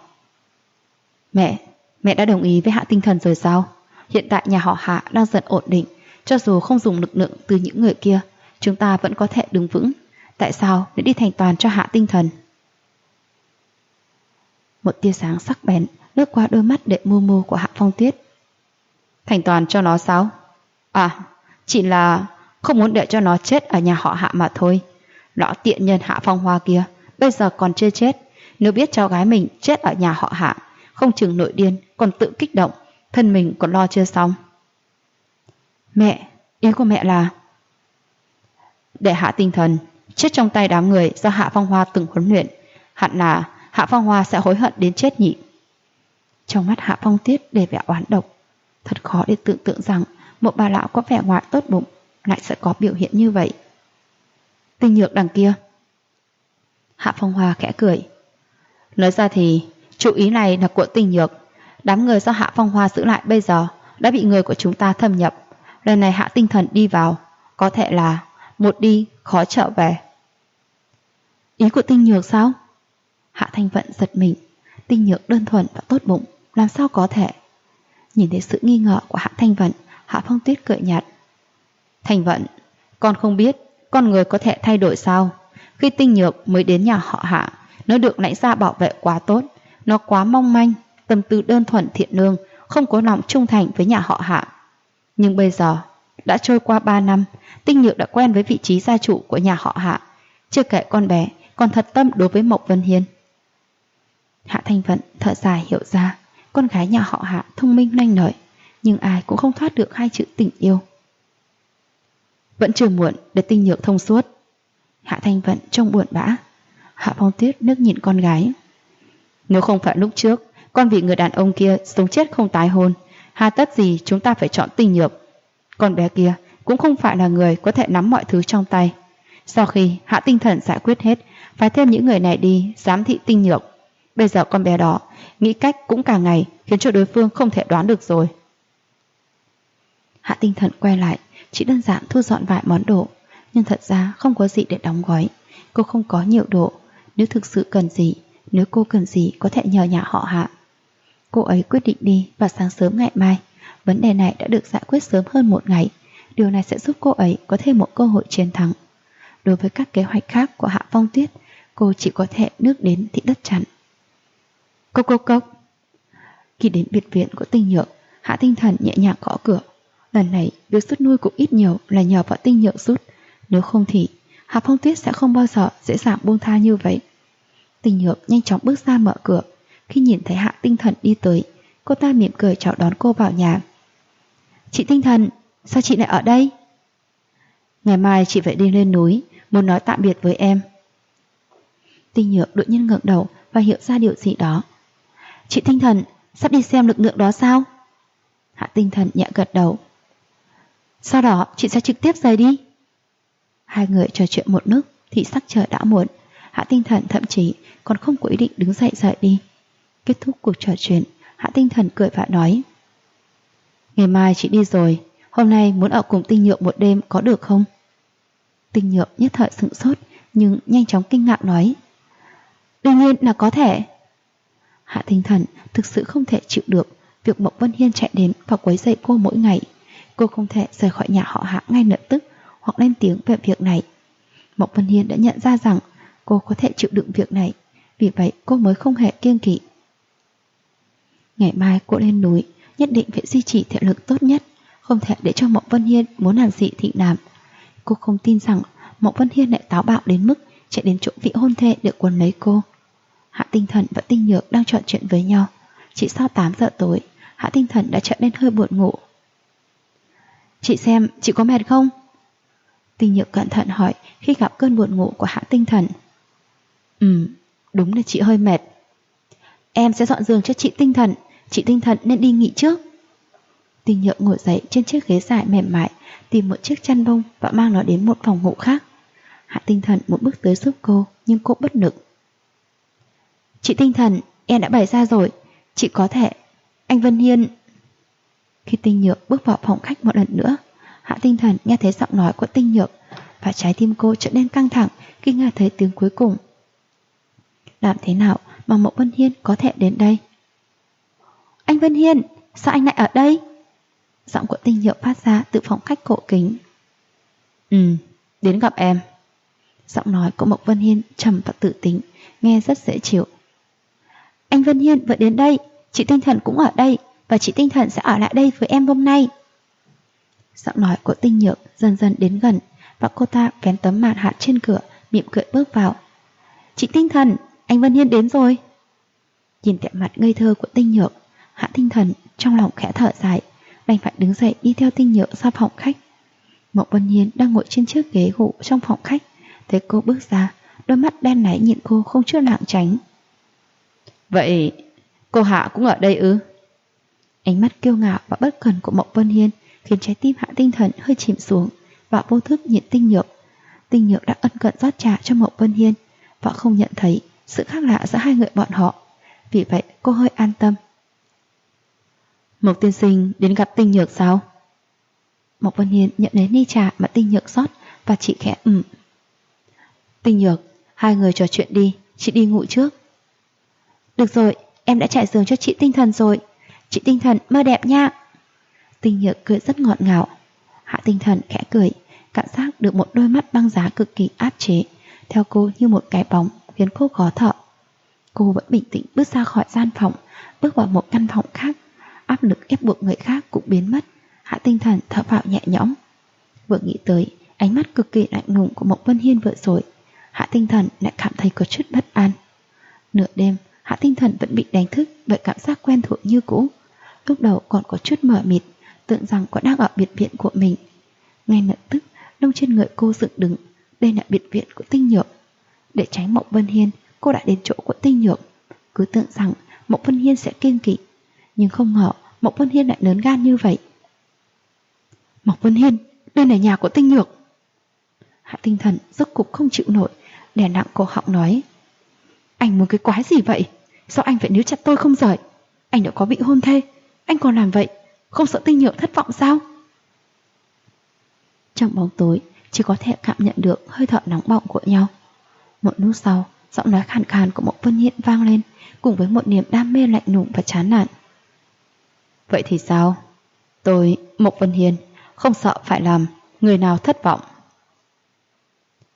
Mẹ đã đồng ý với Hạ Tinh Thần rồi sao? Hiện tại nhà họ Hạ đang dần ổn định, cho dù không dùng lực lượng từ những người kia, chúng ta vẫn có thể đứng vững. Tại sao lại đi thành toàn cho Hạ Tinh Thần? Một tia sáng sắc bén lướt qua đôi mắt đệ mưu mưu của Hạ Phong Tuyết. Thành toàn cho nó sao? À, chỉ là không muốn để cho nó chết ở nhà họ Hạ mà thôi. Lão tiện nhân Hạ Phong Hoa kia bây giờ còn chưa chết, nếu biết cháu gái mình chết ở nhà họ Hạ, không chừng nội điên còn tự kích động, thân mình còn lo chưa xong. Mẹ, ý của mẹ là để Hạ Tinh Thần chết trong tay đám người do Hạ Phong Hoa từng huấn luyện, hẳn là Hạ Phong Hoa sẽ hối hận đến chết nhỉ. Trong mắt Hạ Phong Tuyết đầy vẻ oán độc. Thật khó để tưởng tượng rằng một bà lão có vẻ ngoài tốt bụng lại sẽ có biểu hiện như vậy. Tinh Nhược đằng kia. Hạ Phong Hoa khẽ cười. Nói ra thì chủ ý này là của Tinh Nhược. Đám người do Hạ Phong Hoa giữ lại bây giờ đã bị người của chúng ta thâm nhập. Lần này Hạ Tinh Thần đi vào, có thể là một đi khó trở về. Ý của Tinh Nhược sao? Hạ Thanh Vận giật mình. Tinh Nhược đơn thuần và tốt bụng, làm sao có thể? Nhìn thấy sự nghi ngờ của Hạ Thanh Vận, Hạ Phong Tuyết cười nhạt. Thanh Vận, con không biết con người có thể thay đổi sao? Khi Tinh Nhược mới đến nhà họ Hạ, nó được lãnh gia bảo vệ quá tốt, nó quá mong manh, tâm tư đơn thuần thiện lương, không có lòng trung thành với nhà họ Hạ. Nhưng bây giờ đã trôi qua 3 năm, Tinh Nhược đã quen với vị trí gia chủ của nhà họ Hạ. Chưa kể con bé còn thật tâm đối với Mộc Vân Hiên. Hạ Thanh Vận thở dài hiểu ra, con gái nhà họ Hạ thông minh lanh lợi, nhưng ai cũng không thoát được hai chữ tình yêu. Vẫn chưa muộn để Tinh Nhược thông suốt. Hạ Thanh Vận trông buồn bã. Hạ Phong Tuyết nước nhìn con gái. Nếu không phải lúc trước con bị người đàn ông kia sống chết không tái hôn, hà tất gì chúng ta phải chọn Tinh Nhược. Con bé kia cũng không phải là người có thể nắm mọi thứ trong tay. Sau khi Hạ Tinh Thần giải quyết hết, phải thêm những người này đi giám thị Tinh Nhược. Bây giờ con bé đó nghĩ cách cũng càng ngày khiến cho đối phương không thể đoán được rồi. Hạ Tinh Thần quay lại, chỉ đơn giản thu dọn vài món đồ, nhưng thật ra không có gì để đóng gói. Cô không có nhiều đồ, nếu thực sự cần gì, nếu cô cần gì có thể nhờ nhà họ Hạ. Cô ấy quyết định đi vào sáng sớm ngày mai. Vấn đề này đã được giải quyết sớm hơn một ngày. Điều này sẽ giúp cô ấy có thêm một cơ hội chiến thắng. Đối với các kế hoạch khác của Hạ Phong Tuyết, Cô chỉ có thể nước đến thì đất chặn. Cốc cốc cốc. Khi đến biệt viện của Tinh Nhược, Hạ Tinh Thần nhẹ nhàng gõ cửa. Lần này việc rút nuôi cũng ít nhiều là nhờ vào Tinh Nhược rút. Nếu không thì Hạ Phong Tuyết sẽ không bao giờ dễ dàng buông tha như vậy. Tinh Nhược nhanh chóng bước ra mở cửa. Khi nhìn thấy Hạ Tinh Thần đi tới, cô ta mỉm cười chào đón cô vào nhà. Chị Tinh Thần, sao chị lại ở đây? Ngày mai chị phải đi lên núi, muốn nói tạm biệt với em. Tinh Nhược đột nhiên ngẩng đầu và hiểu ra điều gì đó. Chị Tinh Thần, sắp đi xem lực lượng đó sao? Hạ Tinh Thần nhẹ gật đầu. Sau đó chị sẽ trực tiếp rời đi. Hai người trò chuyện một lúc thì sắc trời đã muộn. Hạ Tinh Thần thậm chí còn không có ý định đứng dậy rời đi. Kết thúc cuộc trò chuyện, Hạ Tinh Thần cười và nói: Ngày mai chị đi rồi, hôm nay muốn ở cùng Tinh Nhược một đêm có được không? Tinh Nhược nhất thời sửng sốt, nhưng nhanh chóng kinh ngạc nói: Đương nhiên là có thể. Hạ Tinh Thần thực sự không thể chịu được việc Mộc Vân Hiên chạy đến và quấy rầy cô mỗi ngày. Cô không thể rời khỏi nhà họ Hạ ngay lập tức hoặc lên tiếng về việc này. Mộc Vân Hiên đã nhận ra rằng cô có thể chịu đựng việc này, vì vậy cô mới không hề kiêng kỵ. Ngày mai cô lên núi, nhất định phải duy trì thể lực tốt nhất, không thể để cho Mộc Vân Hiên muốn làm gì thì làm. Cô không tin rằng Mộc Vân Hiên lại táo bạo đến mức chạy đến chỗ vị hôn thê để quấn lấy cô. Hạ Tinh Thần và Tinh Nhược đang trò chuyện với nhau. Chỉ sau 8 giờ tối, Hạ Tinh Thần đã trở nên hơi buồn ngủ. Chị xem, chị có mệt không? Tinh Nhược cẩn thận hỏi khi gặp cơn buồn ngủ của Hạ Tinh Thần. Đúng là chị hơi mệt. Em sẽ dọn giường cho chị Tinh Thần, chị Tinh Thần nên đi nghỉ trước. Tinh Nhược ngồi dậy trên chiếc ghế dài mềm mại, tìm một chiếc chăn bông và mang nó đến một phòng ngủ khác. Hạ Tinh Thần muốn bước tới giúp cô, nhưng cô bất lực. Chị Tinh Thần, em đã bày ra rồi, chị có thể. Anh Vân Hiên. Khi Tinh Nhược bước vào phòng khách một lần nữa, Hạ Tinh Thần nghe thấy giọng nói của Tinh Nhược và trái tim cô trở nên căng thẳng khi nghe thấy tiếng cuối cùng. Làm thế nào mà Mộc Vân Hiên có thể đến đây? Anh Vân Hiên, sao anh lại ở đây? Giọng của Tinh Nhược phát ra từ phòng khách cổ kính. Đến gặp em. Giọng nói của Mộc Vân Hiên trầm và tự tính, nghe rất dễ chịu. Anh Vân Hiên vừa đến đây, chị Tinh Thần cũng ở đây, và chị Tinh Thần sẽ ở lại đây với em hôm nay. Giọng nói của Tinh Nhược dần dần đến gần, và cô ta vén tấm màn hạ trên cửa, mỉm cười bước vào. Chị Tinh Thần, anh Vân Hiên đến rồi. Nhìn vẻ mặt ngây thơ của Tinh Nhược, Hạ Tinh Thần trong lòng khẽ thở dài, đành phải đứng dậy đi theo Tinh Nhược ra phòng khách. Mộc Vân Hiên đang ngồi trên chiếc ghế gỗ trong phòng khách, thấy cô bước ra, đôi mắt đen láy nhìn cô không chút lảng tránh. Vậy cô Hạ cũng ở đây ư? Ánh mắt kiêu ngạo và bất cần của Mộc Vân Hiên khiến trái tim Hạ Tinh Thần hơi chìm xuống, và vô thức nhìn Tinh Nhược. Tinh Nhược đã ân cần rót trà cho Mộc Vân Hiên và không nhận thấy sự khác lạ giữa hai người bọn họ, vì vậy cô hơi an tâm. Mộc tiên sinh đến gặp Tinh Nhược sao? Mộc Vân Hiên nhận lấy ly trà mà Tinh Nhược rót và chỉ khẽ Tinh Nhược, hai người trò chuyện đi, chị đi ngủ trước. Được rồi, em đã trải giường cho chị Tinh Thần rồi. Chị Tinh Thần mơ đẹp nha. Tinh Nhược cười rất ngọt ngào. Hạ Tinh Thần khẽ cười, cảm giác được một đôi mắt băng giá cực kỳ áp chế theo cô như một cái bóng, khiến cô khó thở. Cô vẫn bình tĩnh bước ra khỏi gian phòng, bước vào một căn phòng khác. Áp lực ép buộc người khác cũng biến mất. Hạ Tinh Thần thở phào nhẹ nhõm. Vừa nghĩ tới ánh mắt cực kỳ lạnh lùng của Mộc Vân Hiên vừa rồi, Hạ Tinh Thần lại cảm thấy có chút bất an. Nửa đêm, Hạ Tinh Thần vẫn bị đánh thức bởi cảm giác quen thuộc như cũ. Lúc đầu còn có chút mờ mịt, tưởng rằng có đang ở biệt viện của mình. Ngay lập tức, lông trên người cô dựng đứng. Đây là biệt viện của Tinh Nhược. Để tránh Mộc Vân Hiên, cô đã đến chỗ của Tinh Nhược. Cứ tưởng rằng Mộc Vân Hiên sẽ kiêng kỵ, nhưng không ngờ Mộc Vân Hiên lại lớn gan như vậy. Mộc Vân Hiên, đây là nhà của Tinh Nhược. Hạ Tinh Thần rốt cục không chịu nổi, đè nặng cổ họng nói. Anh muốn cái quái gì vậy? Sao anh phải níu chặt tôi không rời? Anh đã có vị hôn thê, anh còn làm vậy, không sợ Tinh Nhược thất vọng sao? Trong bóng tối, chỉ có thể cảm nhận được hơi thở nóng bỏng của nhau. Một lúc sau, giọng nói khàn khàn của Mộc Vân Hiên vang lên, cùng với một niềm đam mê lạnh lùng và chán nản. Vậy thì sao? Tôi, Mộc Vân Hiên, không sợ phải làm người nào thất vọng.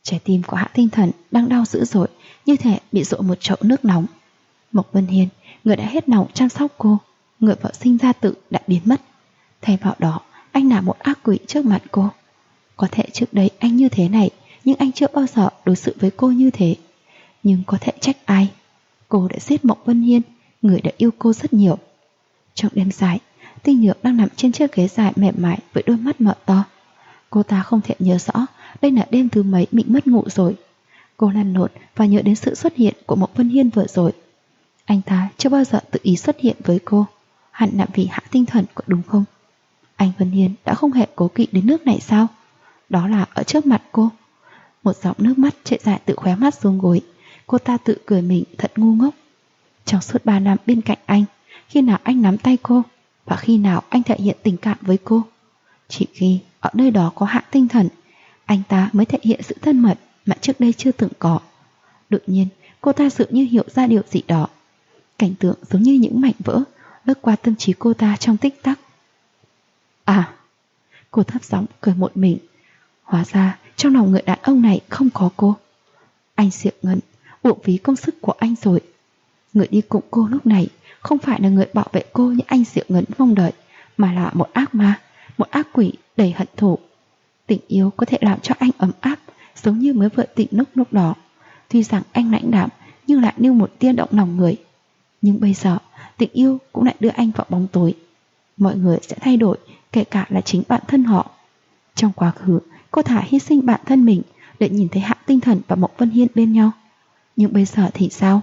Trái tim của Hạ Tinh Thần đang đau dữ dội, như thể bị dội một chậu nước nóng. Mộc Vân Hiên, người đã hết lòng chăm sóc cô, người vợ sinh ra tử đã biến mất. Thay vào đó, anh là một ác quỷ trước mặt cô. Có thể trước đây anh như thế này, nhưng anh chưa bao giờ đối xử với cô như thế. Nhưng có thể trách ai? Cô đã giết Mộc Vân Hiên, người đã yêu cô rất nhiều. Trong đêm dài, Tinh Nhược đang nằm trên chiếc ghế dài mềm mại với đôi mắt mở to. Cô ta không thể nhớ rõ đây là đêm thứ mấy mình mất ngủ rồi. Cô lăn lộn và nhớ đến sự xuất hiện của Mộc Vân Hiên vừa rồi. Anh ta chưa bao giờ tự ý xuất hiện với cô, hẳn là vì Hạ Tinh Thần có đúng không? Anh Vân Hiên đã không hề cố kỵ đến nước này sao? Đó là ở trước mặt cô. Một giọt nước mắt chạy dài từ khóe mắt xuống gối. Cô ta tự cười mình thật ngu ngốc. Trong suốt 3 năm bên cạnh anh, khi nào anh nắm tay cô và khi nào anh thể hiện tình cảm với cô? Chỉ khi ở nơi đó có Hạ Tinh Thần, anh ta mới thể hiện sự thân mật mà trước đây chưa từng có. Đột nhiên, cô ta dường như hiểu ra điều gì đó. Cảnh tượng giống như những mảnh vỡ lướt qua tâm trí cô ta trong tích tắc. À, cô thấp giọng cười một mình. Hóa ra trong lòng người đàn ông này không có cô. Anh Diệu Ngân, uổng phí công sức của anh rồi. Người đi cùng cô lúc này không phải là người bảo vệ cô như anh Diệu Ngân mong đợi, mà là một ác ma, một ác quỷ đầy hận thù. Tình yêu có thể làm cho anh ấm áp, giống như mới vừa tỉnh lúc đó. Tuy rằng anh lãnh đạm nhưng lại như một tia động lòng người. Nhưng bây giờ tình yêu cũng lại đưa anh vào bóng tối. Mọi người sẽ thay đổi, kể cả là chính bản thân họ. Trong quá khứ, cô thà hy sinh bản thân mình để nhìn thấy Hạ Tinh Thần và Mộc Vân Hiên bên nhau. Nhưng bây giờ thì sao?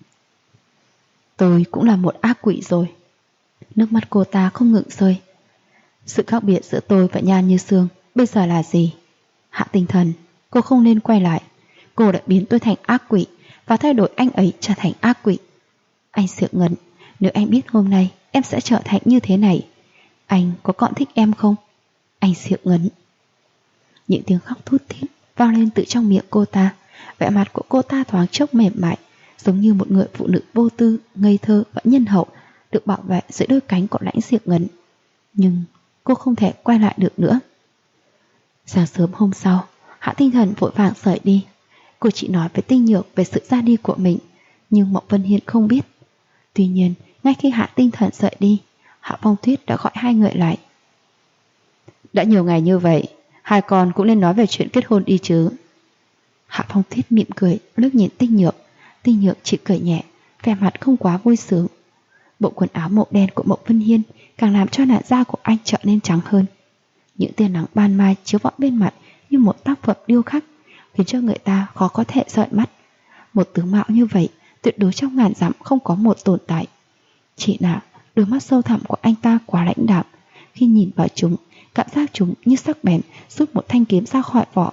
Tôi cũng là một ác quỷ rồi. Nước mắt cô ta không ngừng rơi. Sự khác biệt giữa tôi và Nhan Như Sương bây giờ là gì? Hạ Tinh Thần, cô không nên quay lại. Cô đã biến tôi thành ác quỷ và thay đổi anh ấy trở thành ác quỷ. Anh Diệu Ngân, nếu anh biết hôm nay em sẽ trở thành như thế này, anh có còn thích em không? Anh Diệu Ngân. Những tiếng khóc thút thít vang lên từ trong miệng cô ta. Vẻ mặt của cô ta thoáng chốc mềm mại, giống như một người phụ nữ vô tư, ngây thơ và nhân hậu được bảo vệ dưới đôi cánh của Lãnh Diệu Ngân. Nhưng cô không thể quay lại được nữa. Sáng sớm hôm sau, Hạ Tinh Thần vội vàng rời đi. Cô chỉ nói với Tinh Nhược về sự ra đi của mình, nhưng Mộc Vân Hiên không biết. Tuy nhiên, ngay khi Hạ Tinh Thần rời đi, Hạ Phong Tuyết đã gọi hai người lại. Đã nhiều ngày như vậy, hai con cũng nên nói về chuyện kết hôn đi chứ. Hạ Phong Tuyết mỉm cười, liếc nhìn Tinh Nhược. Tinh Nhược chỉ cười nhẹ, vẻ mặt không quá vui sướng. Bộ quần áo màu đen của Mộc Vân Hiên càng làm cho làn da của anh trở nên trắng hơn. Những tia nắng ban mai chiếu vào bên mặt như một tác phẩm điêu khắc, khiến cho người ta khó có thể rời mắt. Một tướng mạo như vậy tuyệt đối trong ngàn dặm không có một tồn tại. Chỉ là đôi mắt sâu thẳm của anh ta quá lãnh đạm. Khi nhìn vào chúng, cảm giác chúng như sắc bén rút một thanh kiếm ra khỏi vỏ.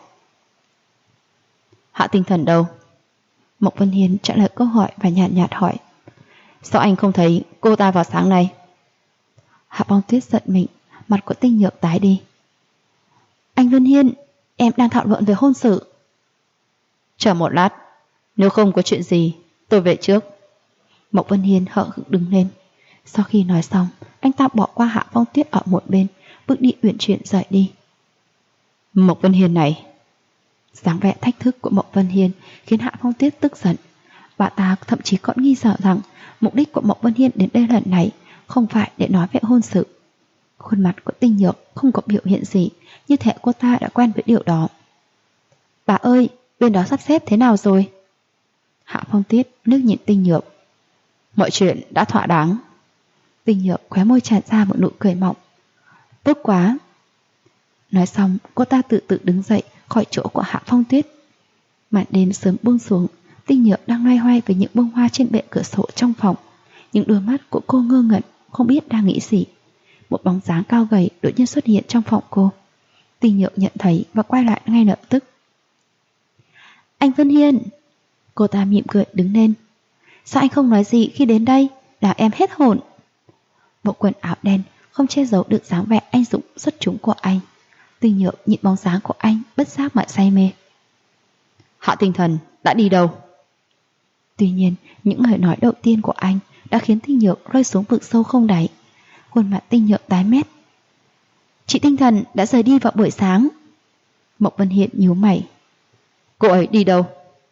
Hạ Tinh Thần đâu? Mộc Vân Hiên trả lời câu hỏi và nhàn nhạt hỏi. Sao anh không thấy cô ta vào sáng nay? Hạ Phong Tuyết giận mình, mặt của Tinh Nhược tái đi. Anh Vân Hiên, em đang thảo luận về hôn sự. Chờ một lát, nếu không có chuyện gì, tôi về trước. Mộc Vân Hiên hậm hực đứng lên. Sau khi nói xong, anh ta bỏ qua Hạ Phong Tuyết ở một bên, bước đi uyển chuyển rời đi. Mộc Vân Hiên này. Dáng vẻ thách thức của Mộc Vân Hiên khiến Hạ Phong Tuyết tức giận. Bà ta thậm chí còn nghi ngờ rằng mục đích của Mộc Vân Hiên đến đây lần này không phải để nói về hôn sự. Khuôn mặt của Tinh Nhược không có biểu hiện gì, như thể cô ta đã quen với điều đó. Bà ơi, bên đó sắp xếp thế nào rồi? Hạ Phong Tuyết liếc nhìn Tinh Nhược. Mọi chuyện đã thỏa đáng. Tinh Nhược khóe môi tràn ra một nụ cười mọng. Tốt quá. Nói xong, cô ta tự đứng dậy khỏi chỗ của Hạ Phong Tuyết. Màn đêm sớm buông xuống, Tinh Nhược đang loay hoay với những bông hoa trên bệ cửa sổ trong phòng. Những đôi mắt của cô ngơ ngẩn, không biết đang nghĩ gì. Một bóng dáng cao gầy đột nhiên xuất hiện trong phòng cô. Tinh Nhược nhận thấy và quay lại ngay lập tức. Anh Vân Hiên. Cô ta mỉm cười đứng lên. Sao anh không nói gì khi đến đây? Làm em hết hồn. Bộ quần áo đen không che giấu được dáng vẻ anh dũng xuất chúng của anh. Tinh Nhược nhìn bóng dáng của anh bất giác mà say mê. Hạ Tinh Thần đã đi đâu? Tuy nhiên, những lời nói đầu tiên của anh đã khiến Tinh Nhược rơi xuống vực sâu không đáy. Khuôn mặt Tinh Nhược tái mét. Chị Tinh Thần đã rời đi vào buổi sáng. Mộc Vân Hiên nhíu mày. Cô ấy đi đâu?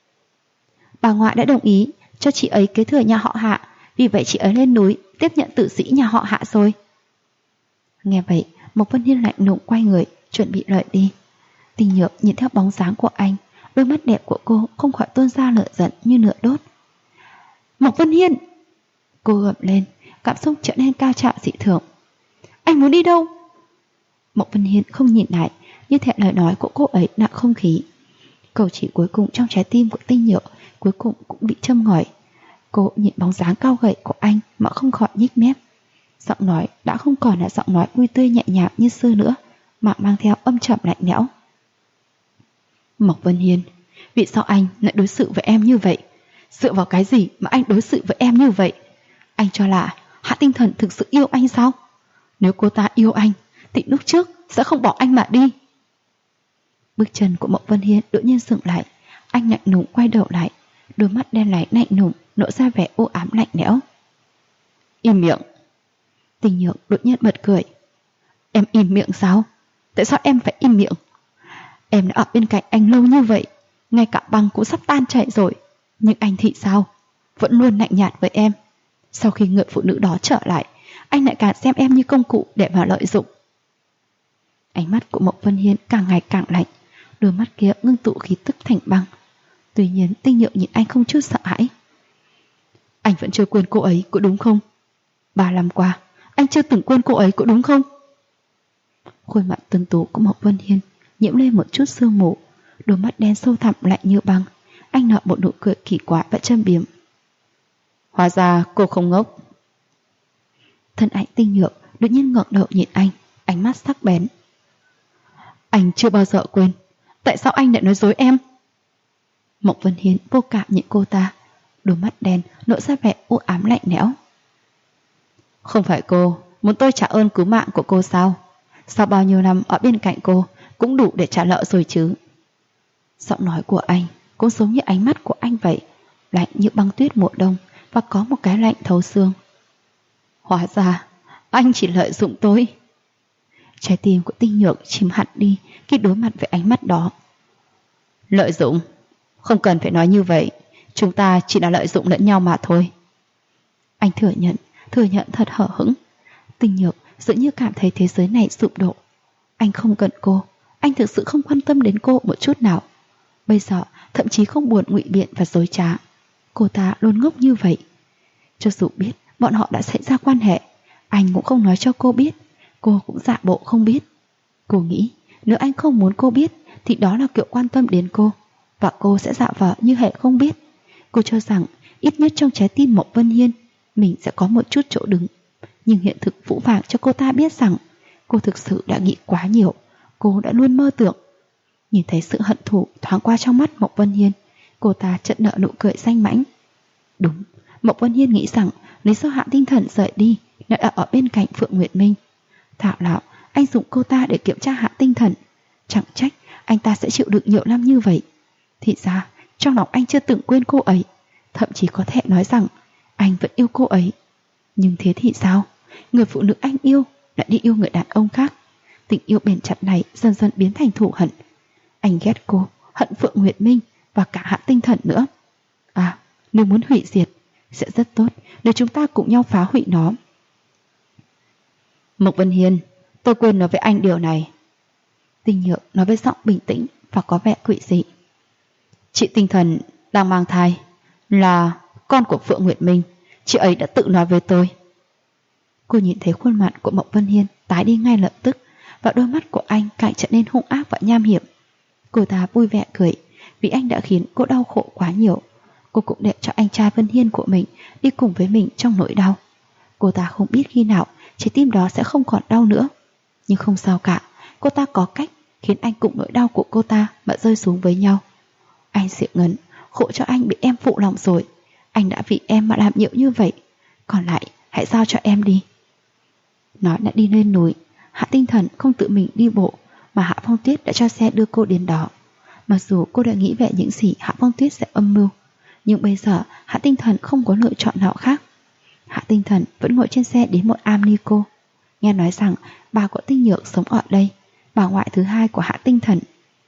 Bà ngoại đã đồng ý cho chị ấy kế thừa nhà họ Hạ, vì vậy chị ấy lên núi tiếp nhận tử sĩ nhà họ Hạ rồi. Nghe vậy, Mộc Vân Hiên lạnh lùng quay người, chuẩn bị rời đi. Tình Nhược nhìn theo bóng dáng của anh, đôi mắt đẹp của cô không khỏi tuôn ra lửa giận như lửa đốt. Mộc Vân Hiên! Cô gầm lên, cảm xúc trở nên cao trào dị thường. Anh muốn đi đâu? Mộc Vân Hiên không nhìn lại, như thể lời nói của cô ấy nặng không khí. Cầu chỉ cuối cùng trong trái tim của Tinh Nhược cuối cùng cũng bị châm ngòi. Cô nhìn bóng dáng cao gầy của anh mà không khỏi nhếch mép. Giọng nói đã không còn là giọng nói vui tươi nhẹ nhàng như xưa nữa, mà mang theo âm trầm lạnh lẽo. Mộc Vân Hiên, vì sao anh lại đối xử với em như vậy? Dựa vào cái gì mà anh đối xử với em như vậy? Anh cho là Hạ Tinh Thần thực sự yêu anh sao? Nếu cô ta yêu anh thì lúc trước sẽ không bỏ anh mà đi. Bước chân của Mộc Vân Hiên đột nhiên dừng lại. Anh lạnh lùng quay đầu lại, đôi mắt đen láy lạnh lùng lộ ra vẻ u ám lạnh lẽo. Im miệng! Tình Nhược đột nhiên bật cười. Em im miệng sao? Tại sao em phải im miệng? Em đã ở bên cạnh anh lâu như vậy, ngay cả băng cũng sắp tan chảy rồi, nhưng anh thì sao? Vẫn luôn lạnh nhạt với em. Sau khi người phụ nữ đó trở lại, anh lại càng xem em như công cụ để mà lợi dụng. Ánh mắt của Mộc Vân Hiên càng ngày càng lạnh, đôi mắt kia ngưng tụ khí tức thành băng. Tuy nhiên Tinh Nhược nhìn anh không chút sợ hãi. Anh vẫn chưa quên cô ấy, có đúng không? 3 năm qua, anh chưa từng quên cô ấy, có đúng không? Khuôn mặt tuấn tú của Mộc Vân Hiên nhiễm lên một chút sương mù, đôi mắt đen sâu thẳm lạnh như băng. Anh nở một nụ cười kỳ quái và châm biếm. Hóa ra cô không ngốc. Thân ảnh Tinh Nhược đột nhiên ngẩng đầu nhìn anh, ánh mắt sắc bén. Anh chưa bao giờ quên. Tại sao anh lại nói dối em? Mộc Vân Hiên vô cảm nhìn cô ta, đôi mắt đen lộ ra vẻ u ám lạnh lẽo. Không phải cô muốn tôi trả ơn cứu mạng của cô sao? Sau bao nhiêu năm ở bên cạnh cô cũng đủ để trả nợ rồi chứ. Giọng nói của anh cũng giống như ánh mắt của anh vậy, lạnh như băng tuyết mùa đông và có một cái lạnh thấu xương. Hóa ra anh chỉ lợi dụng tôi. Trái tim của Tinh Nhược chìm hẳn đi khi đối mặt với ánh mắt đó. Lợi dụng? Không cần phải nói như vậy, chúng ta chỉ là lợi dụng lẫn nhau mà thôi. Anh thừa nhận thật hở hững. Tinh Nhược dường như cảm thấy thế giới này sụp đổ. Anh không cần cô, anh thực sự không quan tâm đến cô một chút nào. Bây giờ thậm chí không buồn ngụy biện và dối trá. Cô ta luôn ngốc như vậy. Cho dù biết bọn họ đã xảy ra quan hệ, anh cũng không nói cho cô biết. Cô cũng giả bộ không biết. Cô nghĩ nếu anh không muốn cô biết thì đó là kiểu quan tâm đến cô, và cô sẽ giả vờ như hệ không biết. Cô cho rằng ít nhất trong trái tim Mộc Vân Hiên mình sẽ có một chút chỗ đứng. Nhưng hiện thực phũ phàng cho cô ta biết rằng cô thực sự đã nghĩ quá nhiều. Cô đã luôn mơ tưởng. Nhìn thấy sự hận thù thoáng qua trong mắt Mộc Vân Hiên, cô ta chợt nở nụ cười danh mãnh. Đúng, Mộc Vân Hiên nghĩ rằng lý do Hạ Tinh Thần rời đi lại ở bên cạnh Phượng Nguyệt Minh. Thảo nào anh dùng cô ta để kiểm tra Hạ Tinh Thần. Chẳng trách anh ta sẽ chịu đựng nhiều năm như vậy. Thì ra trong lòng anh chưa từng quên cô ấy, thậm chí có thể nói rằng anh vẫn yêu cô ấy. Nhưng thế thì sao? Người phụ nữ anh yêu lại đi yêu người đàn ông khác. Tình yêu bền chặt này dần dần biến thành thù hận. Anh ghét cô, hận Phượng Nguyệt Minh và cả Hạ Tinh Thần nữa. À, nếu muốn hủy diệt sẽ rất tốt nếu chúng ta cùng nhau phá hủy nó. Mộc Vân Hiên, tôi quên nói với anh điều này. Tinh Nhược nói với giọng bình tĩnh và có vẻ quỷ dị. Chị Tinh Thần đang mang thai, là con của Phượng Nguyệt Minh. Chị ấy đã tự nói với tôi. Cô nhìn thấy khuôn mặt của Mộc Vân Hiên tái đi ngay lập tức, và đôi mắt của anh càng trở nên hung ác và nham hiểm. Cô ta vui vẻ cười vì anh đã khiến cô đau khổ quá nhiều. Cô cũng để cho anh trai Vân Hiên của mình đi cùng với mình trong nỗi đau. Cô ta không biết khi nào trái tim đó sẽ không còn đau nữa. Nhưng không sao cả, cô ta có cách khiến anh cùng nỗi đau của cô ta mà rơi xuống với nhau. Anh Diệu Ngân, khổ cho anh bị em phụ lòng rồi. Anh đã vì em mà làm nhiều như vậy. Còn lại hãy giao cho em đi. Nói đã đi lên núi, Hạ Tinh Thần không tự mình đi bộ, mà Hạ Phong Tuyết đã cho xe đưa cô đến đó. Mặc dù cô đã nghĩ về những gì Hạ Phong Tuyết sẽ âm mưu, nhưng bây giờ Hạ Tinh Thần không có lựa chọn nào khác. Hạ Tinh Thần vẫn ngồi trên xe đến một am ni cô. Nghe nói rằng bà của Tinh Nhược sống ở đây, bà ngoại thứ hai của Hạ Tinh Thần.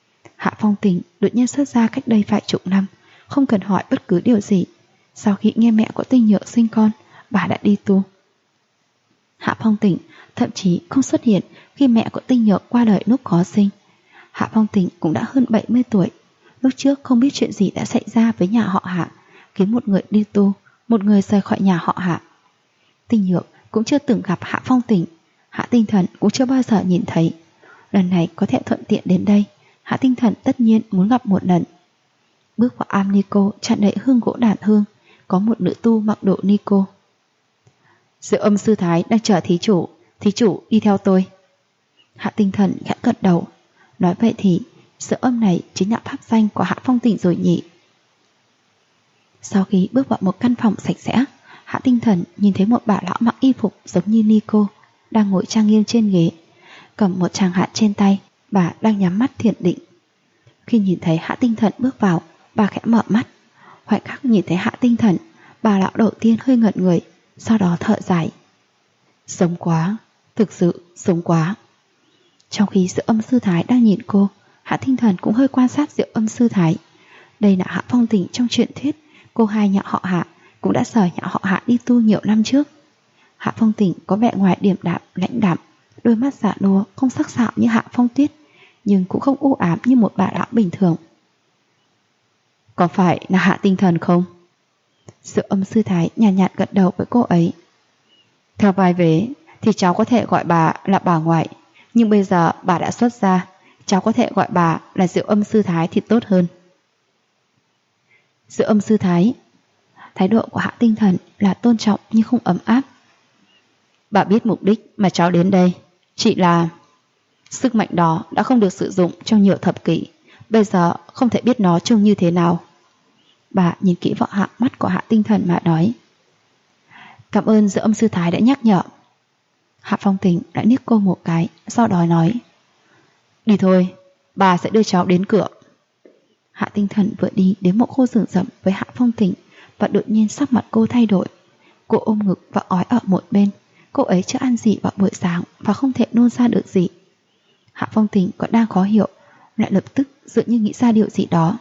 Hạ Phong Tình đột nhiên xuất ra cách đây vài chục năm, không cần hỏi bất cứ điều gì. Sau khi nghe mẹ của Tinh Nhược sinh con, bà đã đi tu. Hạ Phong Tình thậm chí không xuất hiện khi mẹ của Tinh Nhược qua đời lúc có sinh. Hạ Phong Tình cũng đã hơn 70 tuổi. Lúc trước không biết chuyện gì đã xảy ra với nhà họ Hạ, khiến một người đi tu, một người rời khỏi nhà họ Hạ. Tinh Nhược cũng chưa từng gặp Hạ Phong Tình, Hạ Tinh Thần cũng chưa bao giờ nhìn thấy. Lần này có thể thuận tiện đến đây, Hạ Tinh Thần tất nhiên muốn gặp một lần. Bước vào am Nico tràn đầy hương gỗ đàn hương, có một nữ tu mặc đồ Nico. Diệu Âm sư thái đang chờ thí chủ đi theo tôi. Hạ Tinh Thần khẽ gật đầu. Nói vậy thì Diệu Âm này chính là pháp danh của Hạ Phong Tình rồi nhỉ. Sau khi bước vào một căn phòng sạch sẽ, Hạ Tinh Thần nhìn thấy một bà lão mặc y phục giống như Nico đang ngồi trang nghiêm trên ghế, cầm một tràng hạt trên tay. Bà đang nhắm mắt thiền định. Khi nhìn thấy Hạ Tinh Thần bước vào, bà khẽ mở mắt. Khoảnh khắc nhìn thấy Hạ Tinh Thần, bà lão đầu tiên hơi ngẩn người, sau đó thở dài. Sống quá, thực sự sống quá. Trong khi Diệu Âm sư thái đang nhìn cô, Hạ Tinh Thần cũng hơi quan sát Diệu Âm sư thái. Đây là Hạ Phong Tình trong truyền thuyết, cô hai nhà họ Hạ cũng đã rời nhà họ Hạ đi tu nhiều năm trước. Hạ Phong Tình có vẻ ngoài điềm đạm, lãnh đạm, đôi mắt dạ nua không sắc sảo như Hạ Phong Tuyết, nhưng cũng không u ám như một bà lão bình thường. Có phải là Hạ Tinh Thần không? Diệu Âm sư thái nhàn nhạt gật đầu với cô ấy. Theo vai vế thì cháu có thể gọi bà là bà ngoại, nhưng bây giờ bà đã xuất gia, cháu có thể gọi bà là Diệu Âm sư thái thì tốt hơn. Diệu Âm sư thái. Thái độ của Hạ Tinh Thần là tôn trọng nhưng không ấm áp. Bà biết mục đích mà cháu đến đây, chỉ là sức mạnh đó đã không được sử dụng trong nhiều thập kỷ, bây giờ không thể biết nó trông như thế nào. Bà nhìn kỹ vào hạ mắt của Hạ Tinh Thần mà nói. Cảm ơn Diệu Âm sư thái đã nhắc nhở. Hạ Phong Tình lại liếc cô một cái, sau đó nói. Đi thôi, bà sẽ đưa cháu đến cửa. Hạ Tinh Thần vừa đi đến một khu rừng rậm với Hạ Phong Tình, và đột nhiên sắc mặt cô thay đổi. Cô ôm ngực và ói ở một bên. Cô ấy chưa ăn gì vào buổi sáng và không thể nôn ra được gì. Hạ Phong Tình còn đang khó hiểu, lại lập tức dường như nghĩ ra điều gì đó.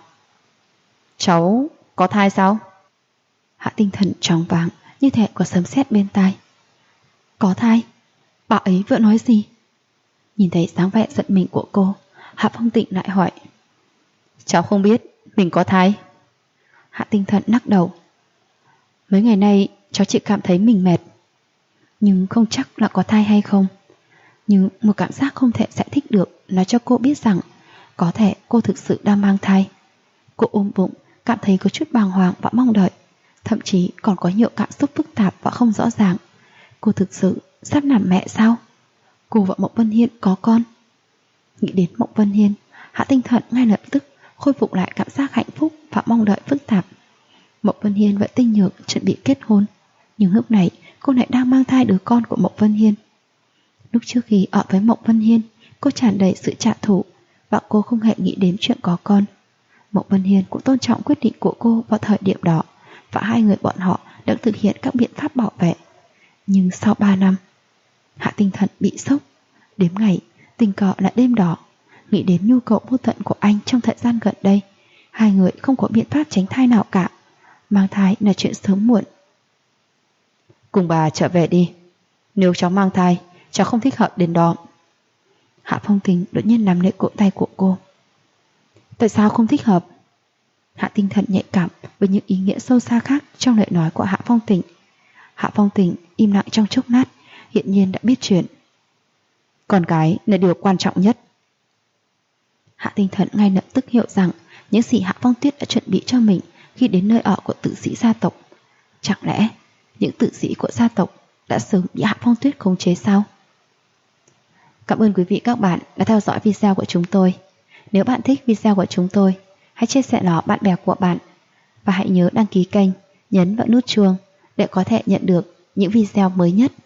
Cháu có thai sao? Hạ Tinh Thần choáng váng, như thể có sấm sét bên tai. Có thai? Bà ấy vừa nói gì? Nhìn thấy dáng vẻ giận mình của cô, Hạ Phong Tình lại hỏi. Cháu không biết mình có thai. Hạ Tinh Thần lắc đầu. Mấy ngày nay cháu chỉ cảm thấy mình mệt, nhưng không chắc là có thai hay không. Nhưng một cảm giác không thể giải thích được nói cho cô biết rằng có thể cô thực sự đang mang thai. Cô ôm bụng, cảm thấy có chút bàng hoàng và mong đợi, thậm chí còn có nhiều cảm xúc phức tạp và không rõ ràng. Cô thực sự sắp làm mẹ sao? Cô và Mộng Vân Hiên có con. Nghĩ đến Mộng Vân Hiên, Hạ Tinh Thần ngay lập tức khôi phục lại cảm giác hạnh phúc và mong đợi phức tạp. Mộng Vân Hiên và Tinh Nhược chuẩn bị kết hôn, nhưng lúc này cô lại đang mang thai đứa con của Mộng Vân Hiên. Lúc trước khi ở với Mộng Vân Hiên, cô tràn đầy sự trả thù và cô không hề nghĩ đến chuyện có con. Mộng Vân Hiên cũng tôn trọng quyết định của cô vào thời điểm đó, và hai người bọn họ đã thực hiện các biện pháp bảo vệ. Nhưng sau 3 năm, Hạ Tinh Thần bị sốc. Đếm ngày, tình cờ là đêm đó. Nghĩ đến nhu cầu mâu thuẫn của anh trong thời gian gần đây, hai người không có biện pháp tránh thai nào cả. Mang thai là chuyện sớm muộn. Cùng bà trở về đi. Nếu cháu mang thai, cháu không thích hợp đến đó. Hạ Phong Tình đột nhiên nắm lấy cổ tay của cô. Tại sao không thích hợp? Hạ Tinh Thần nhạy cảm với những ý nghĩa sâu xa khác trong lời nói của Hạ Phong Tình. Hạ Phong Tình im lặng trong chốc lát, hiện nhiên đã biết chuyện. Con cái là điều quan trọng nhất. Hạ Tinh Thần ngay lập tức hiểu rằng những gì Hạ Phong Tuyết đã chuẩn bị cho mình khi đến nơi ở của tử sĩ gia tộc. Chẳng lẽ những tử sĩ của gia tộc đã sớm bị Hạ Phong Tuyết khống chế sao? Cảm ơn quý vị các bạn đã theo dõi video của chúng tôi. Nếu bạn thích video của chúng tôi, hãy chia sẻ nó bạn bè của bạn. Và hãy nhớ đăng ký kênh, nhấn vào nút chuông để có thể nhận được những video mới nhất.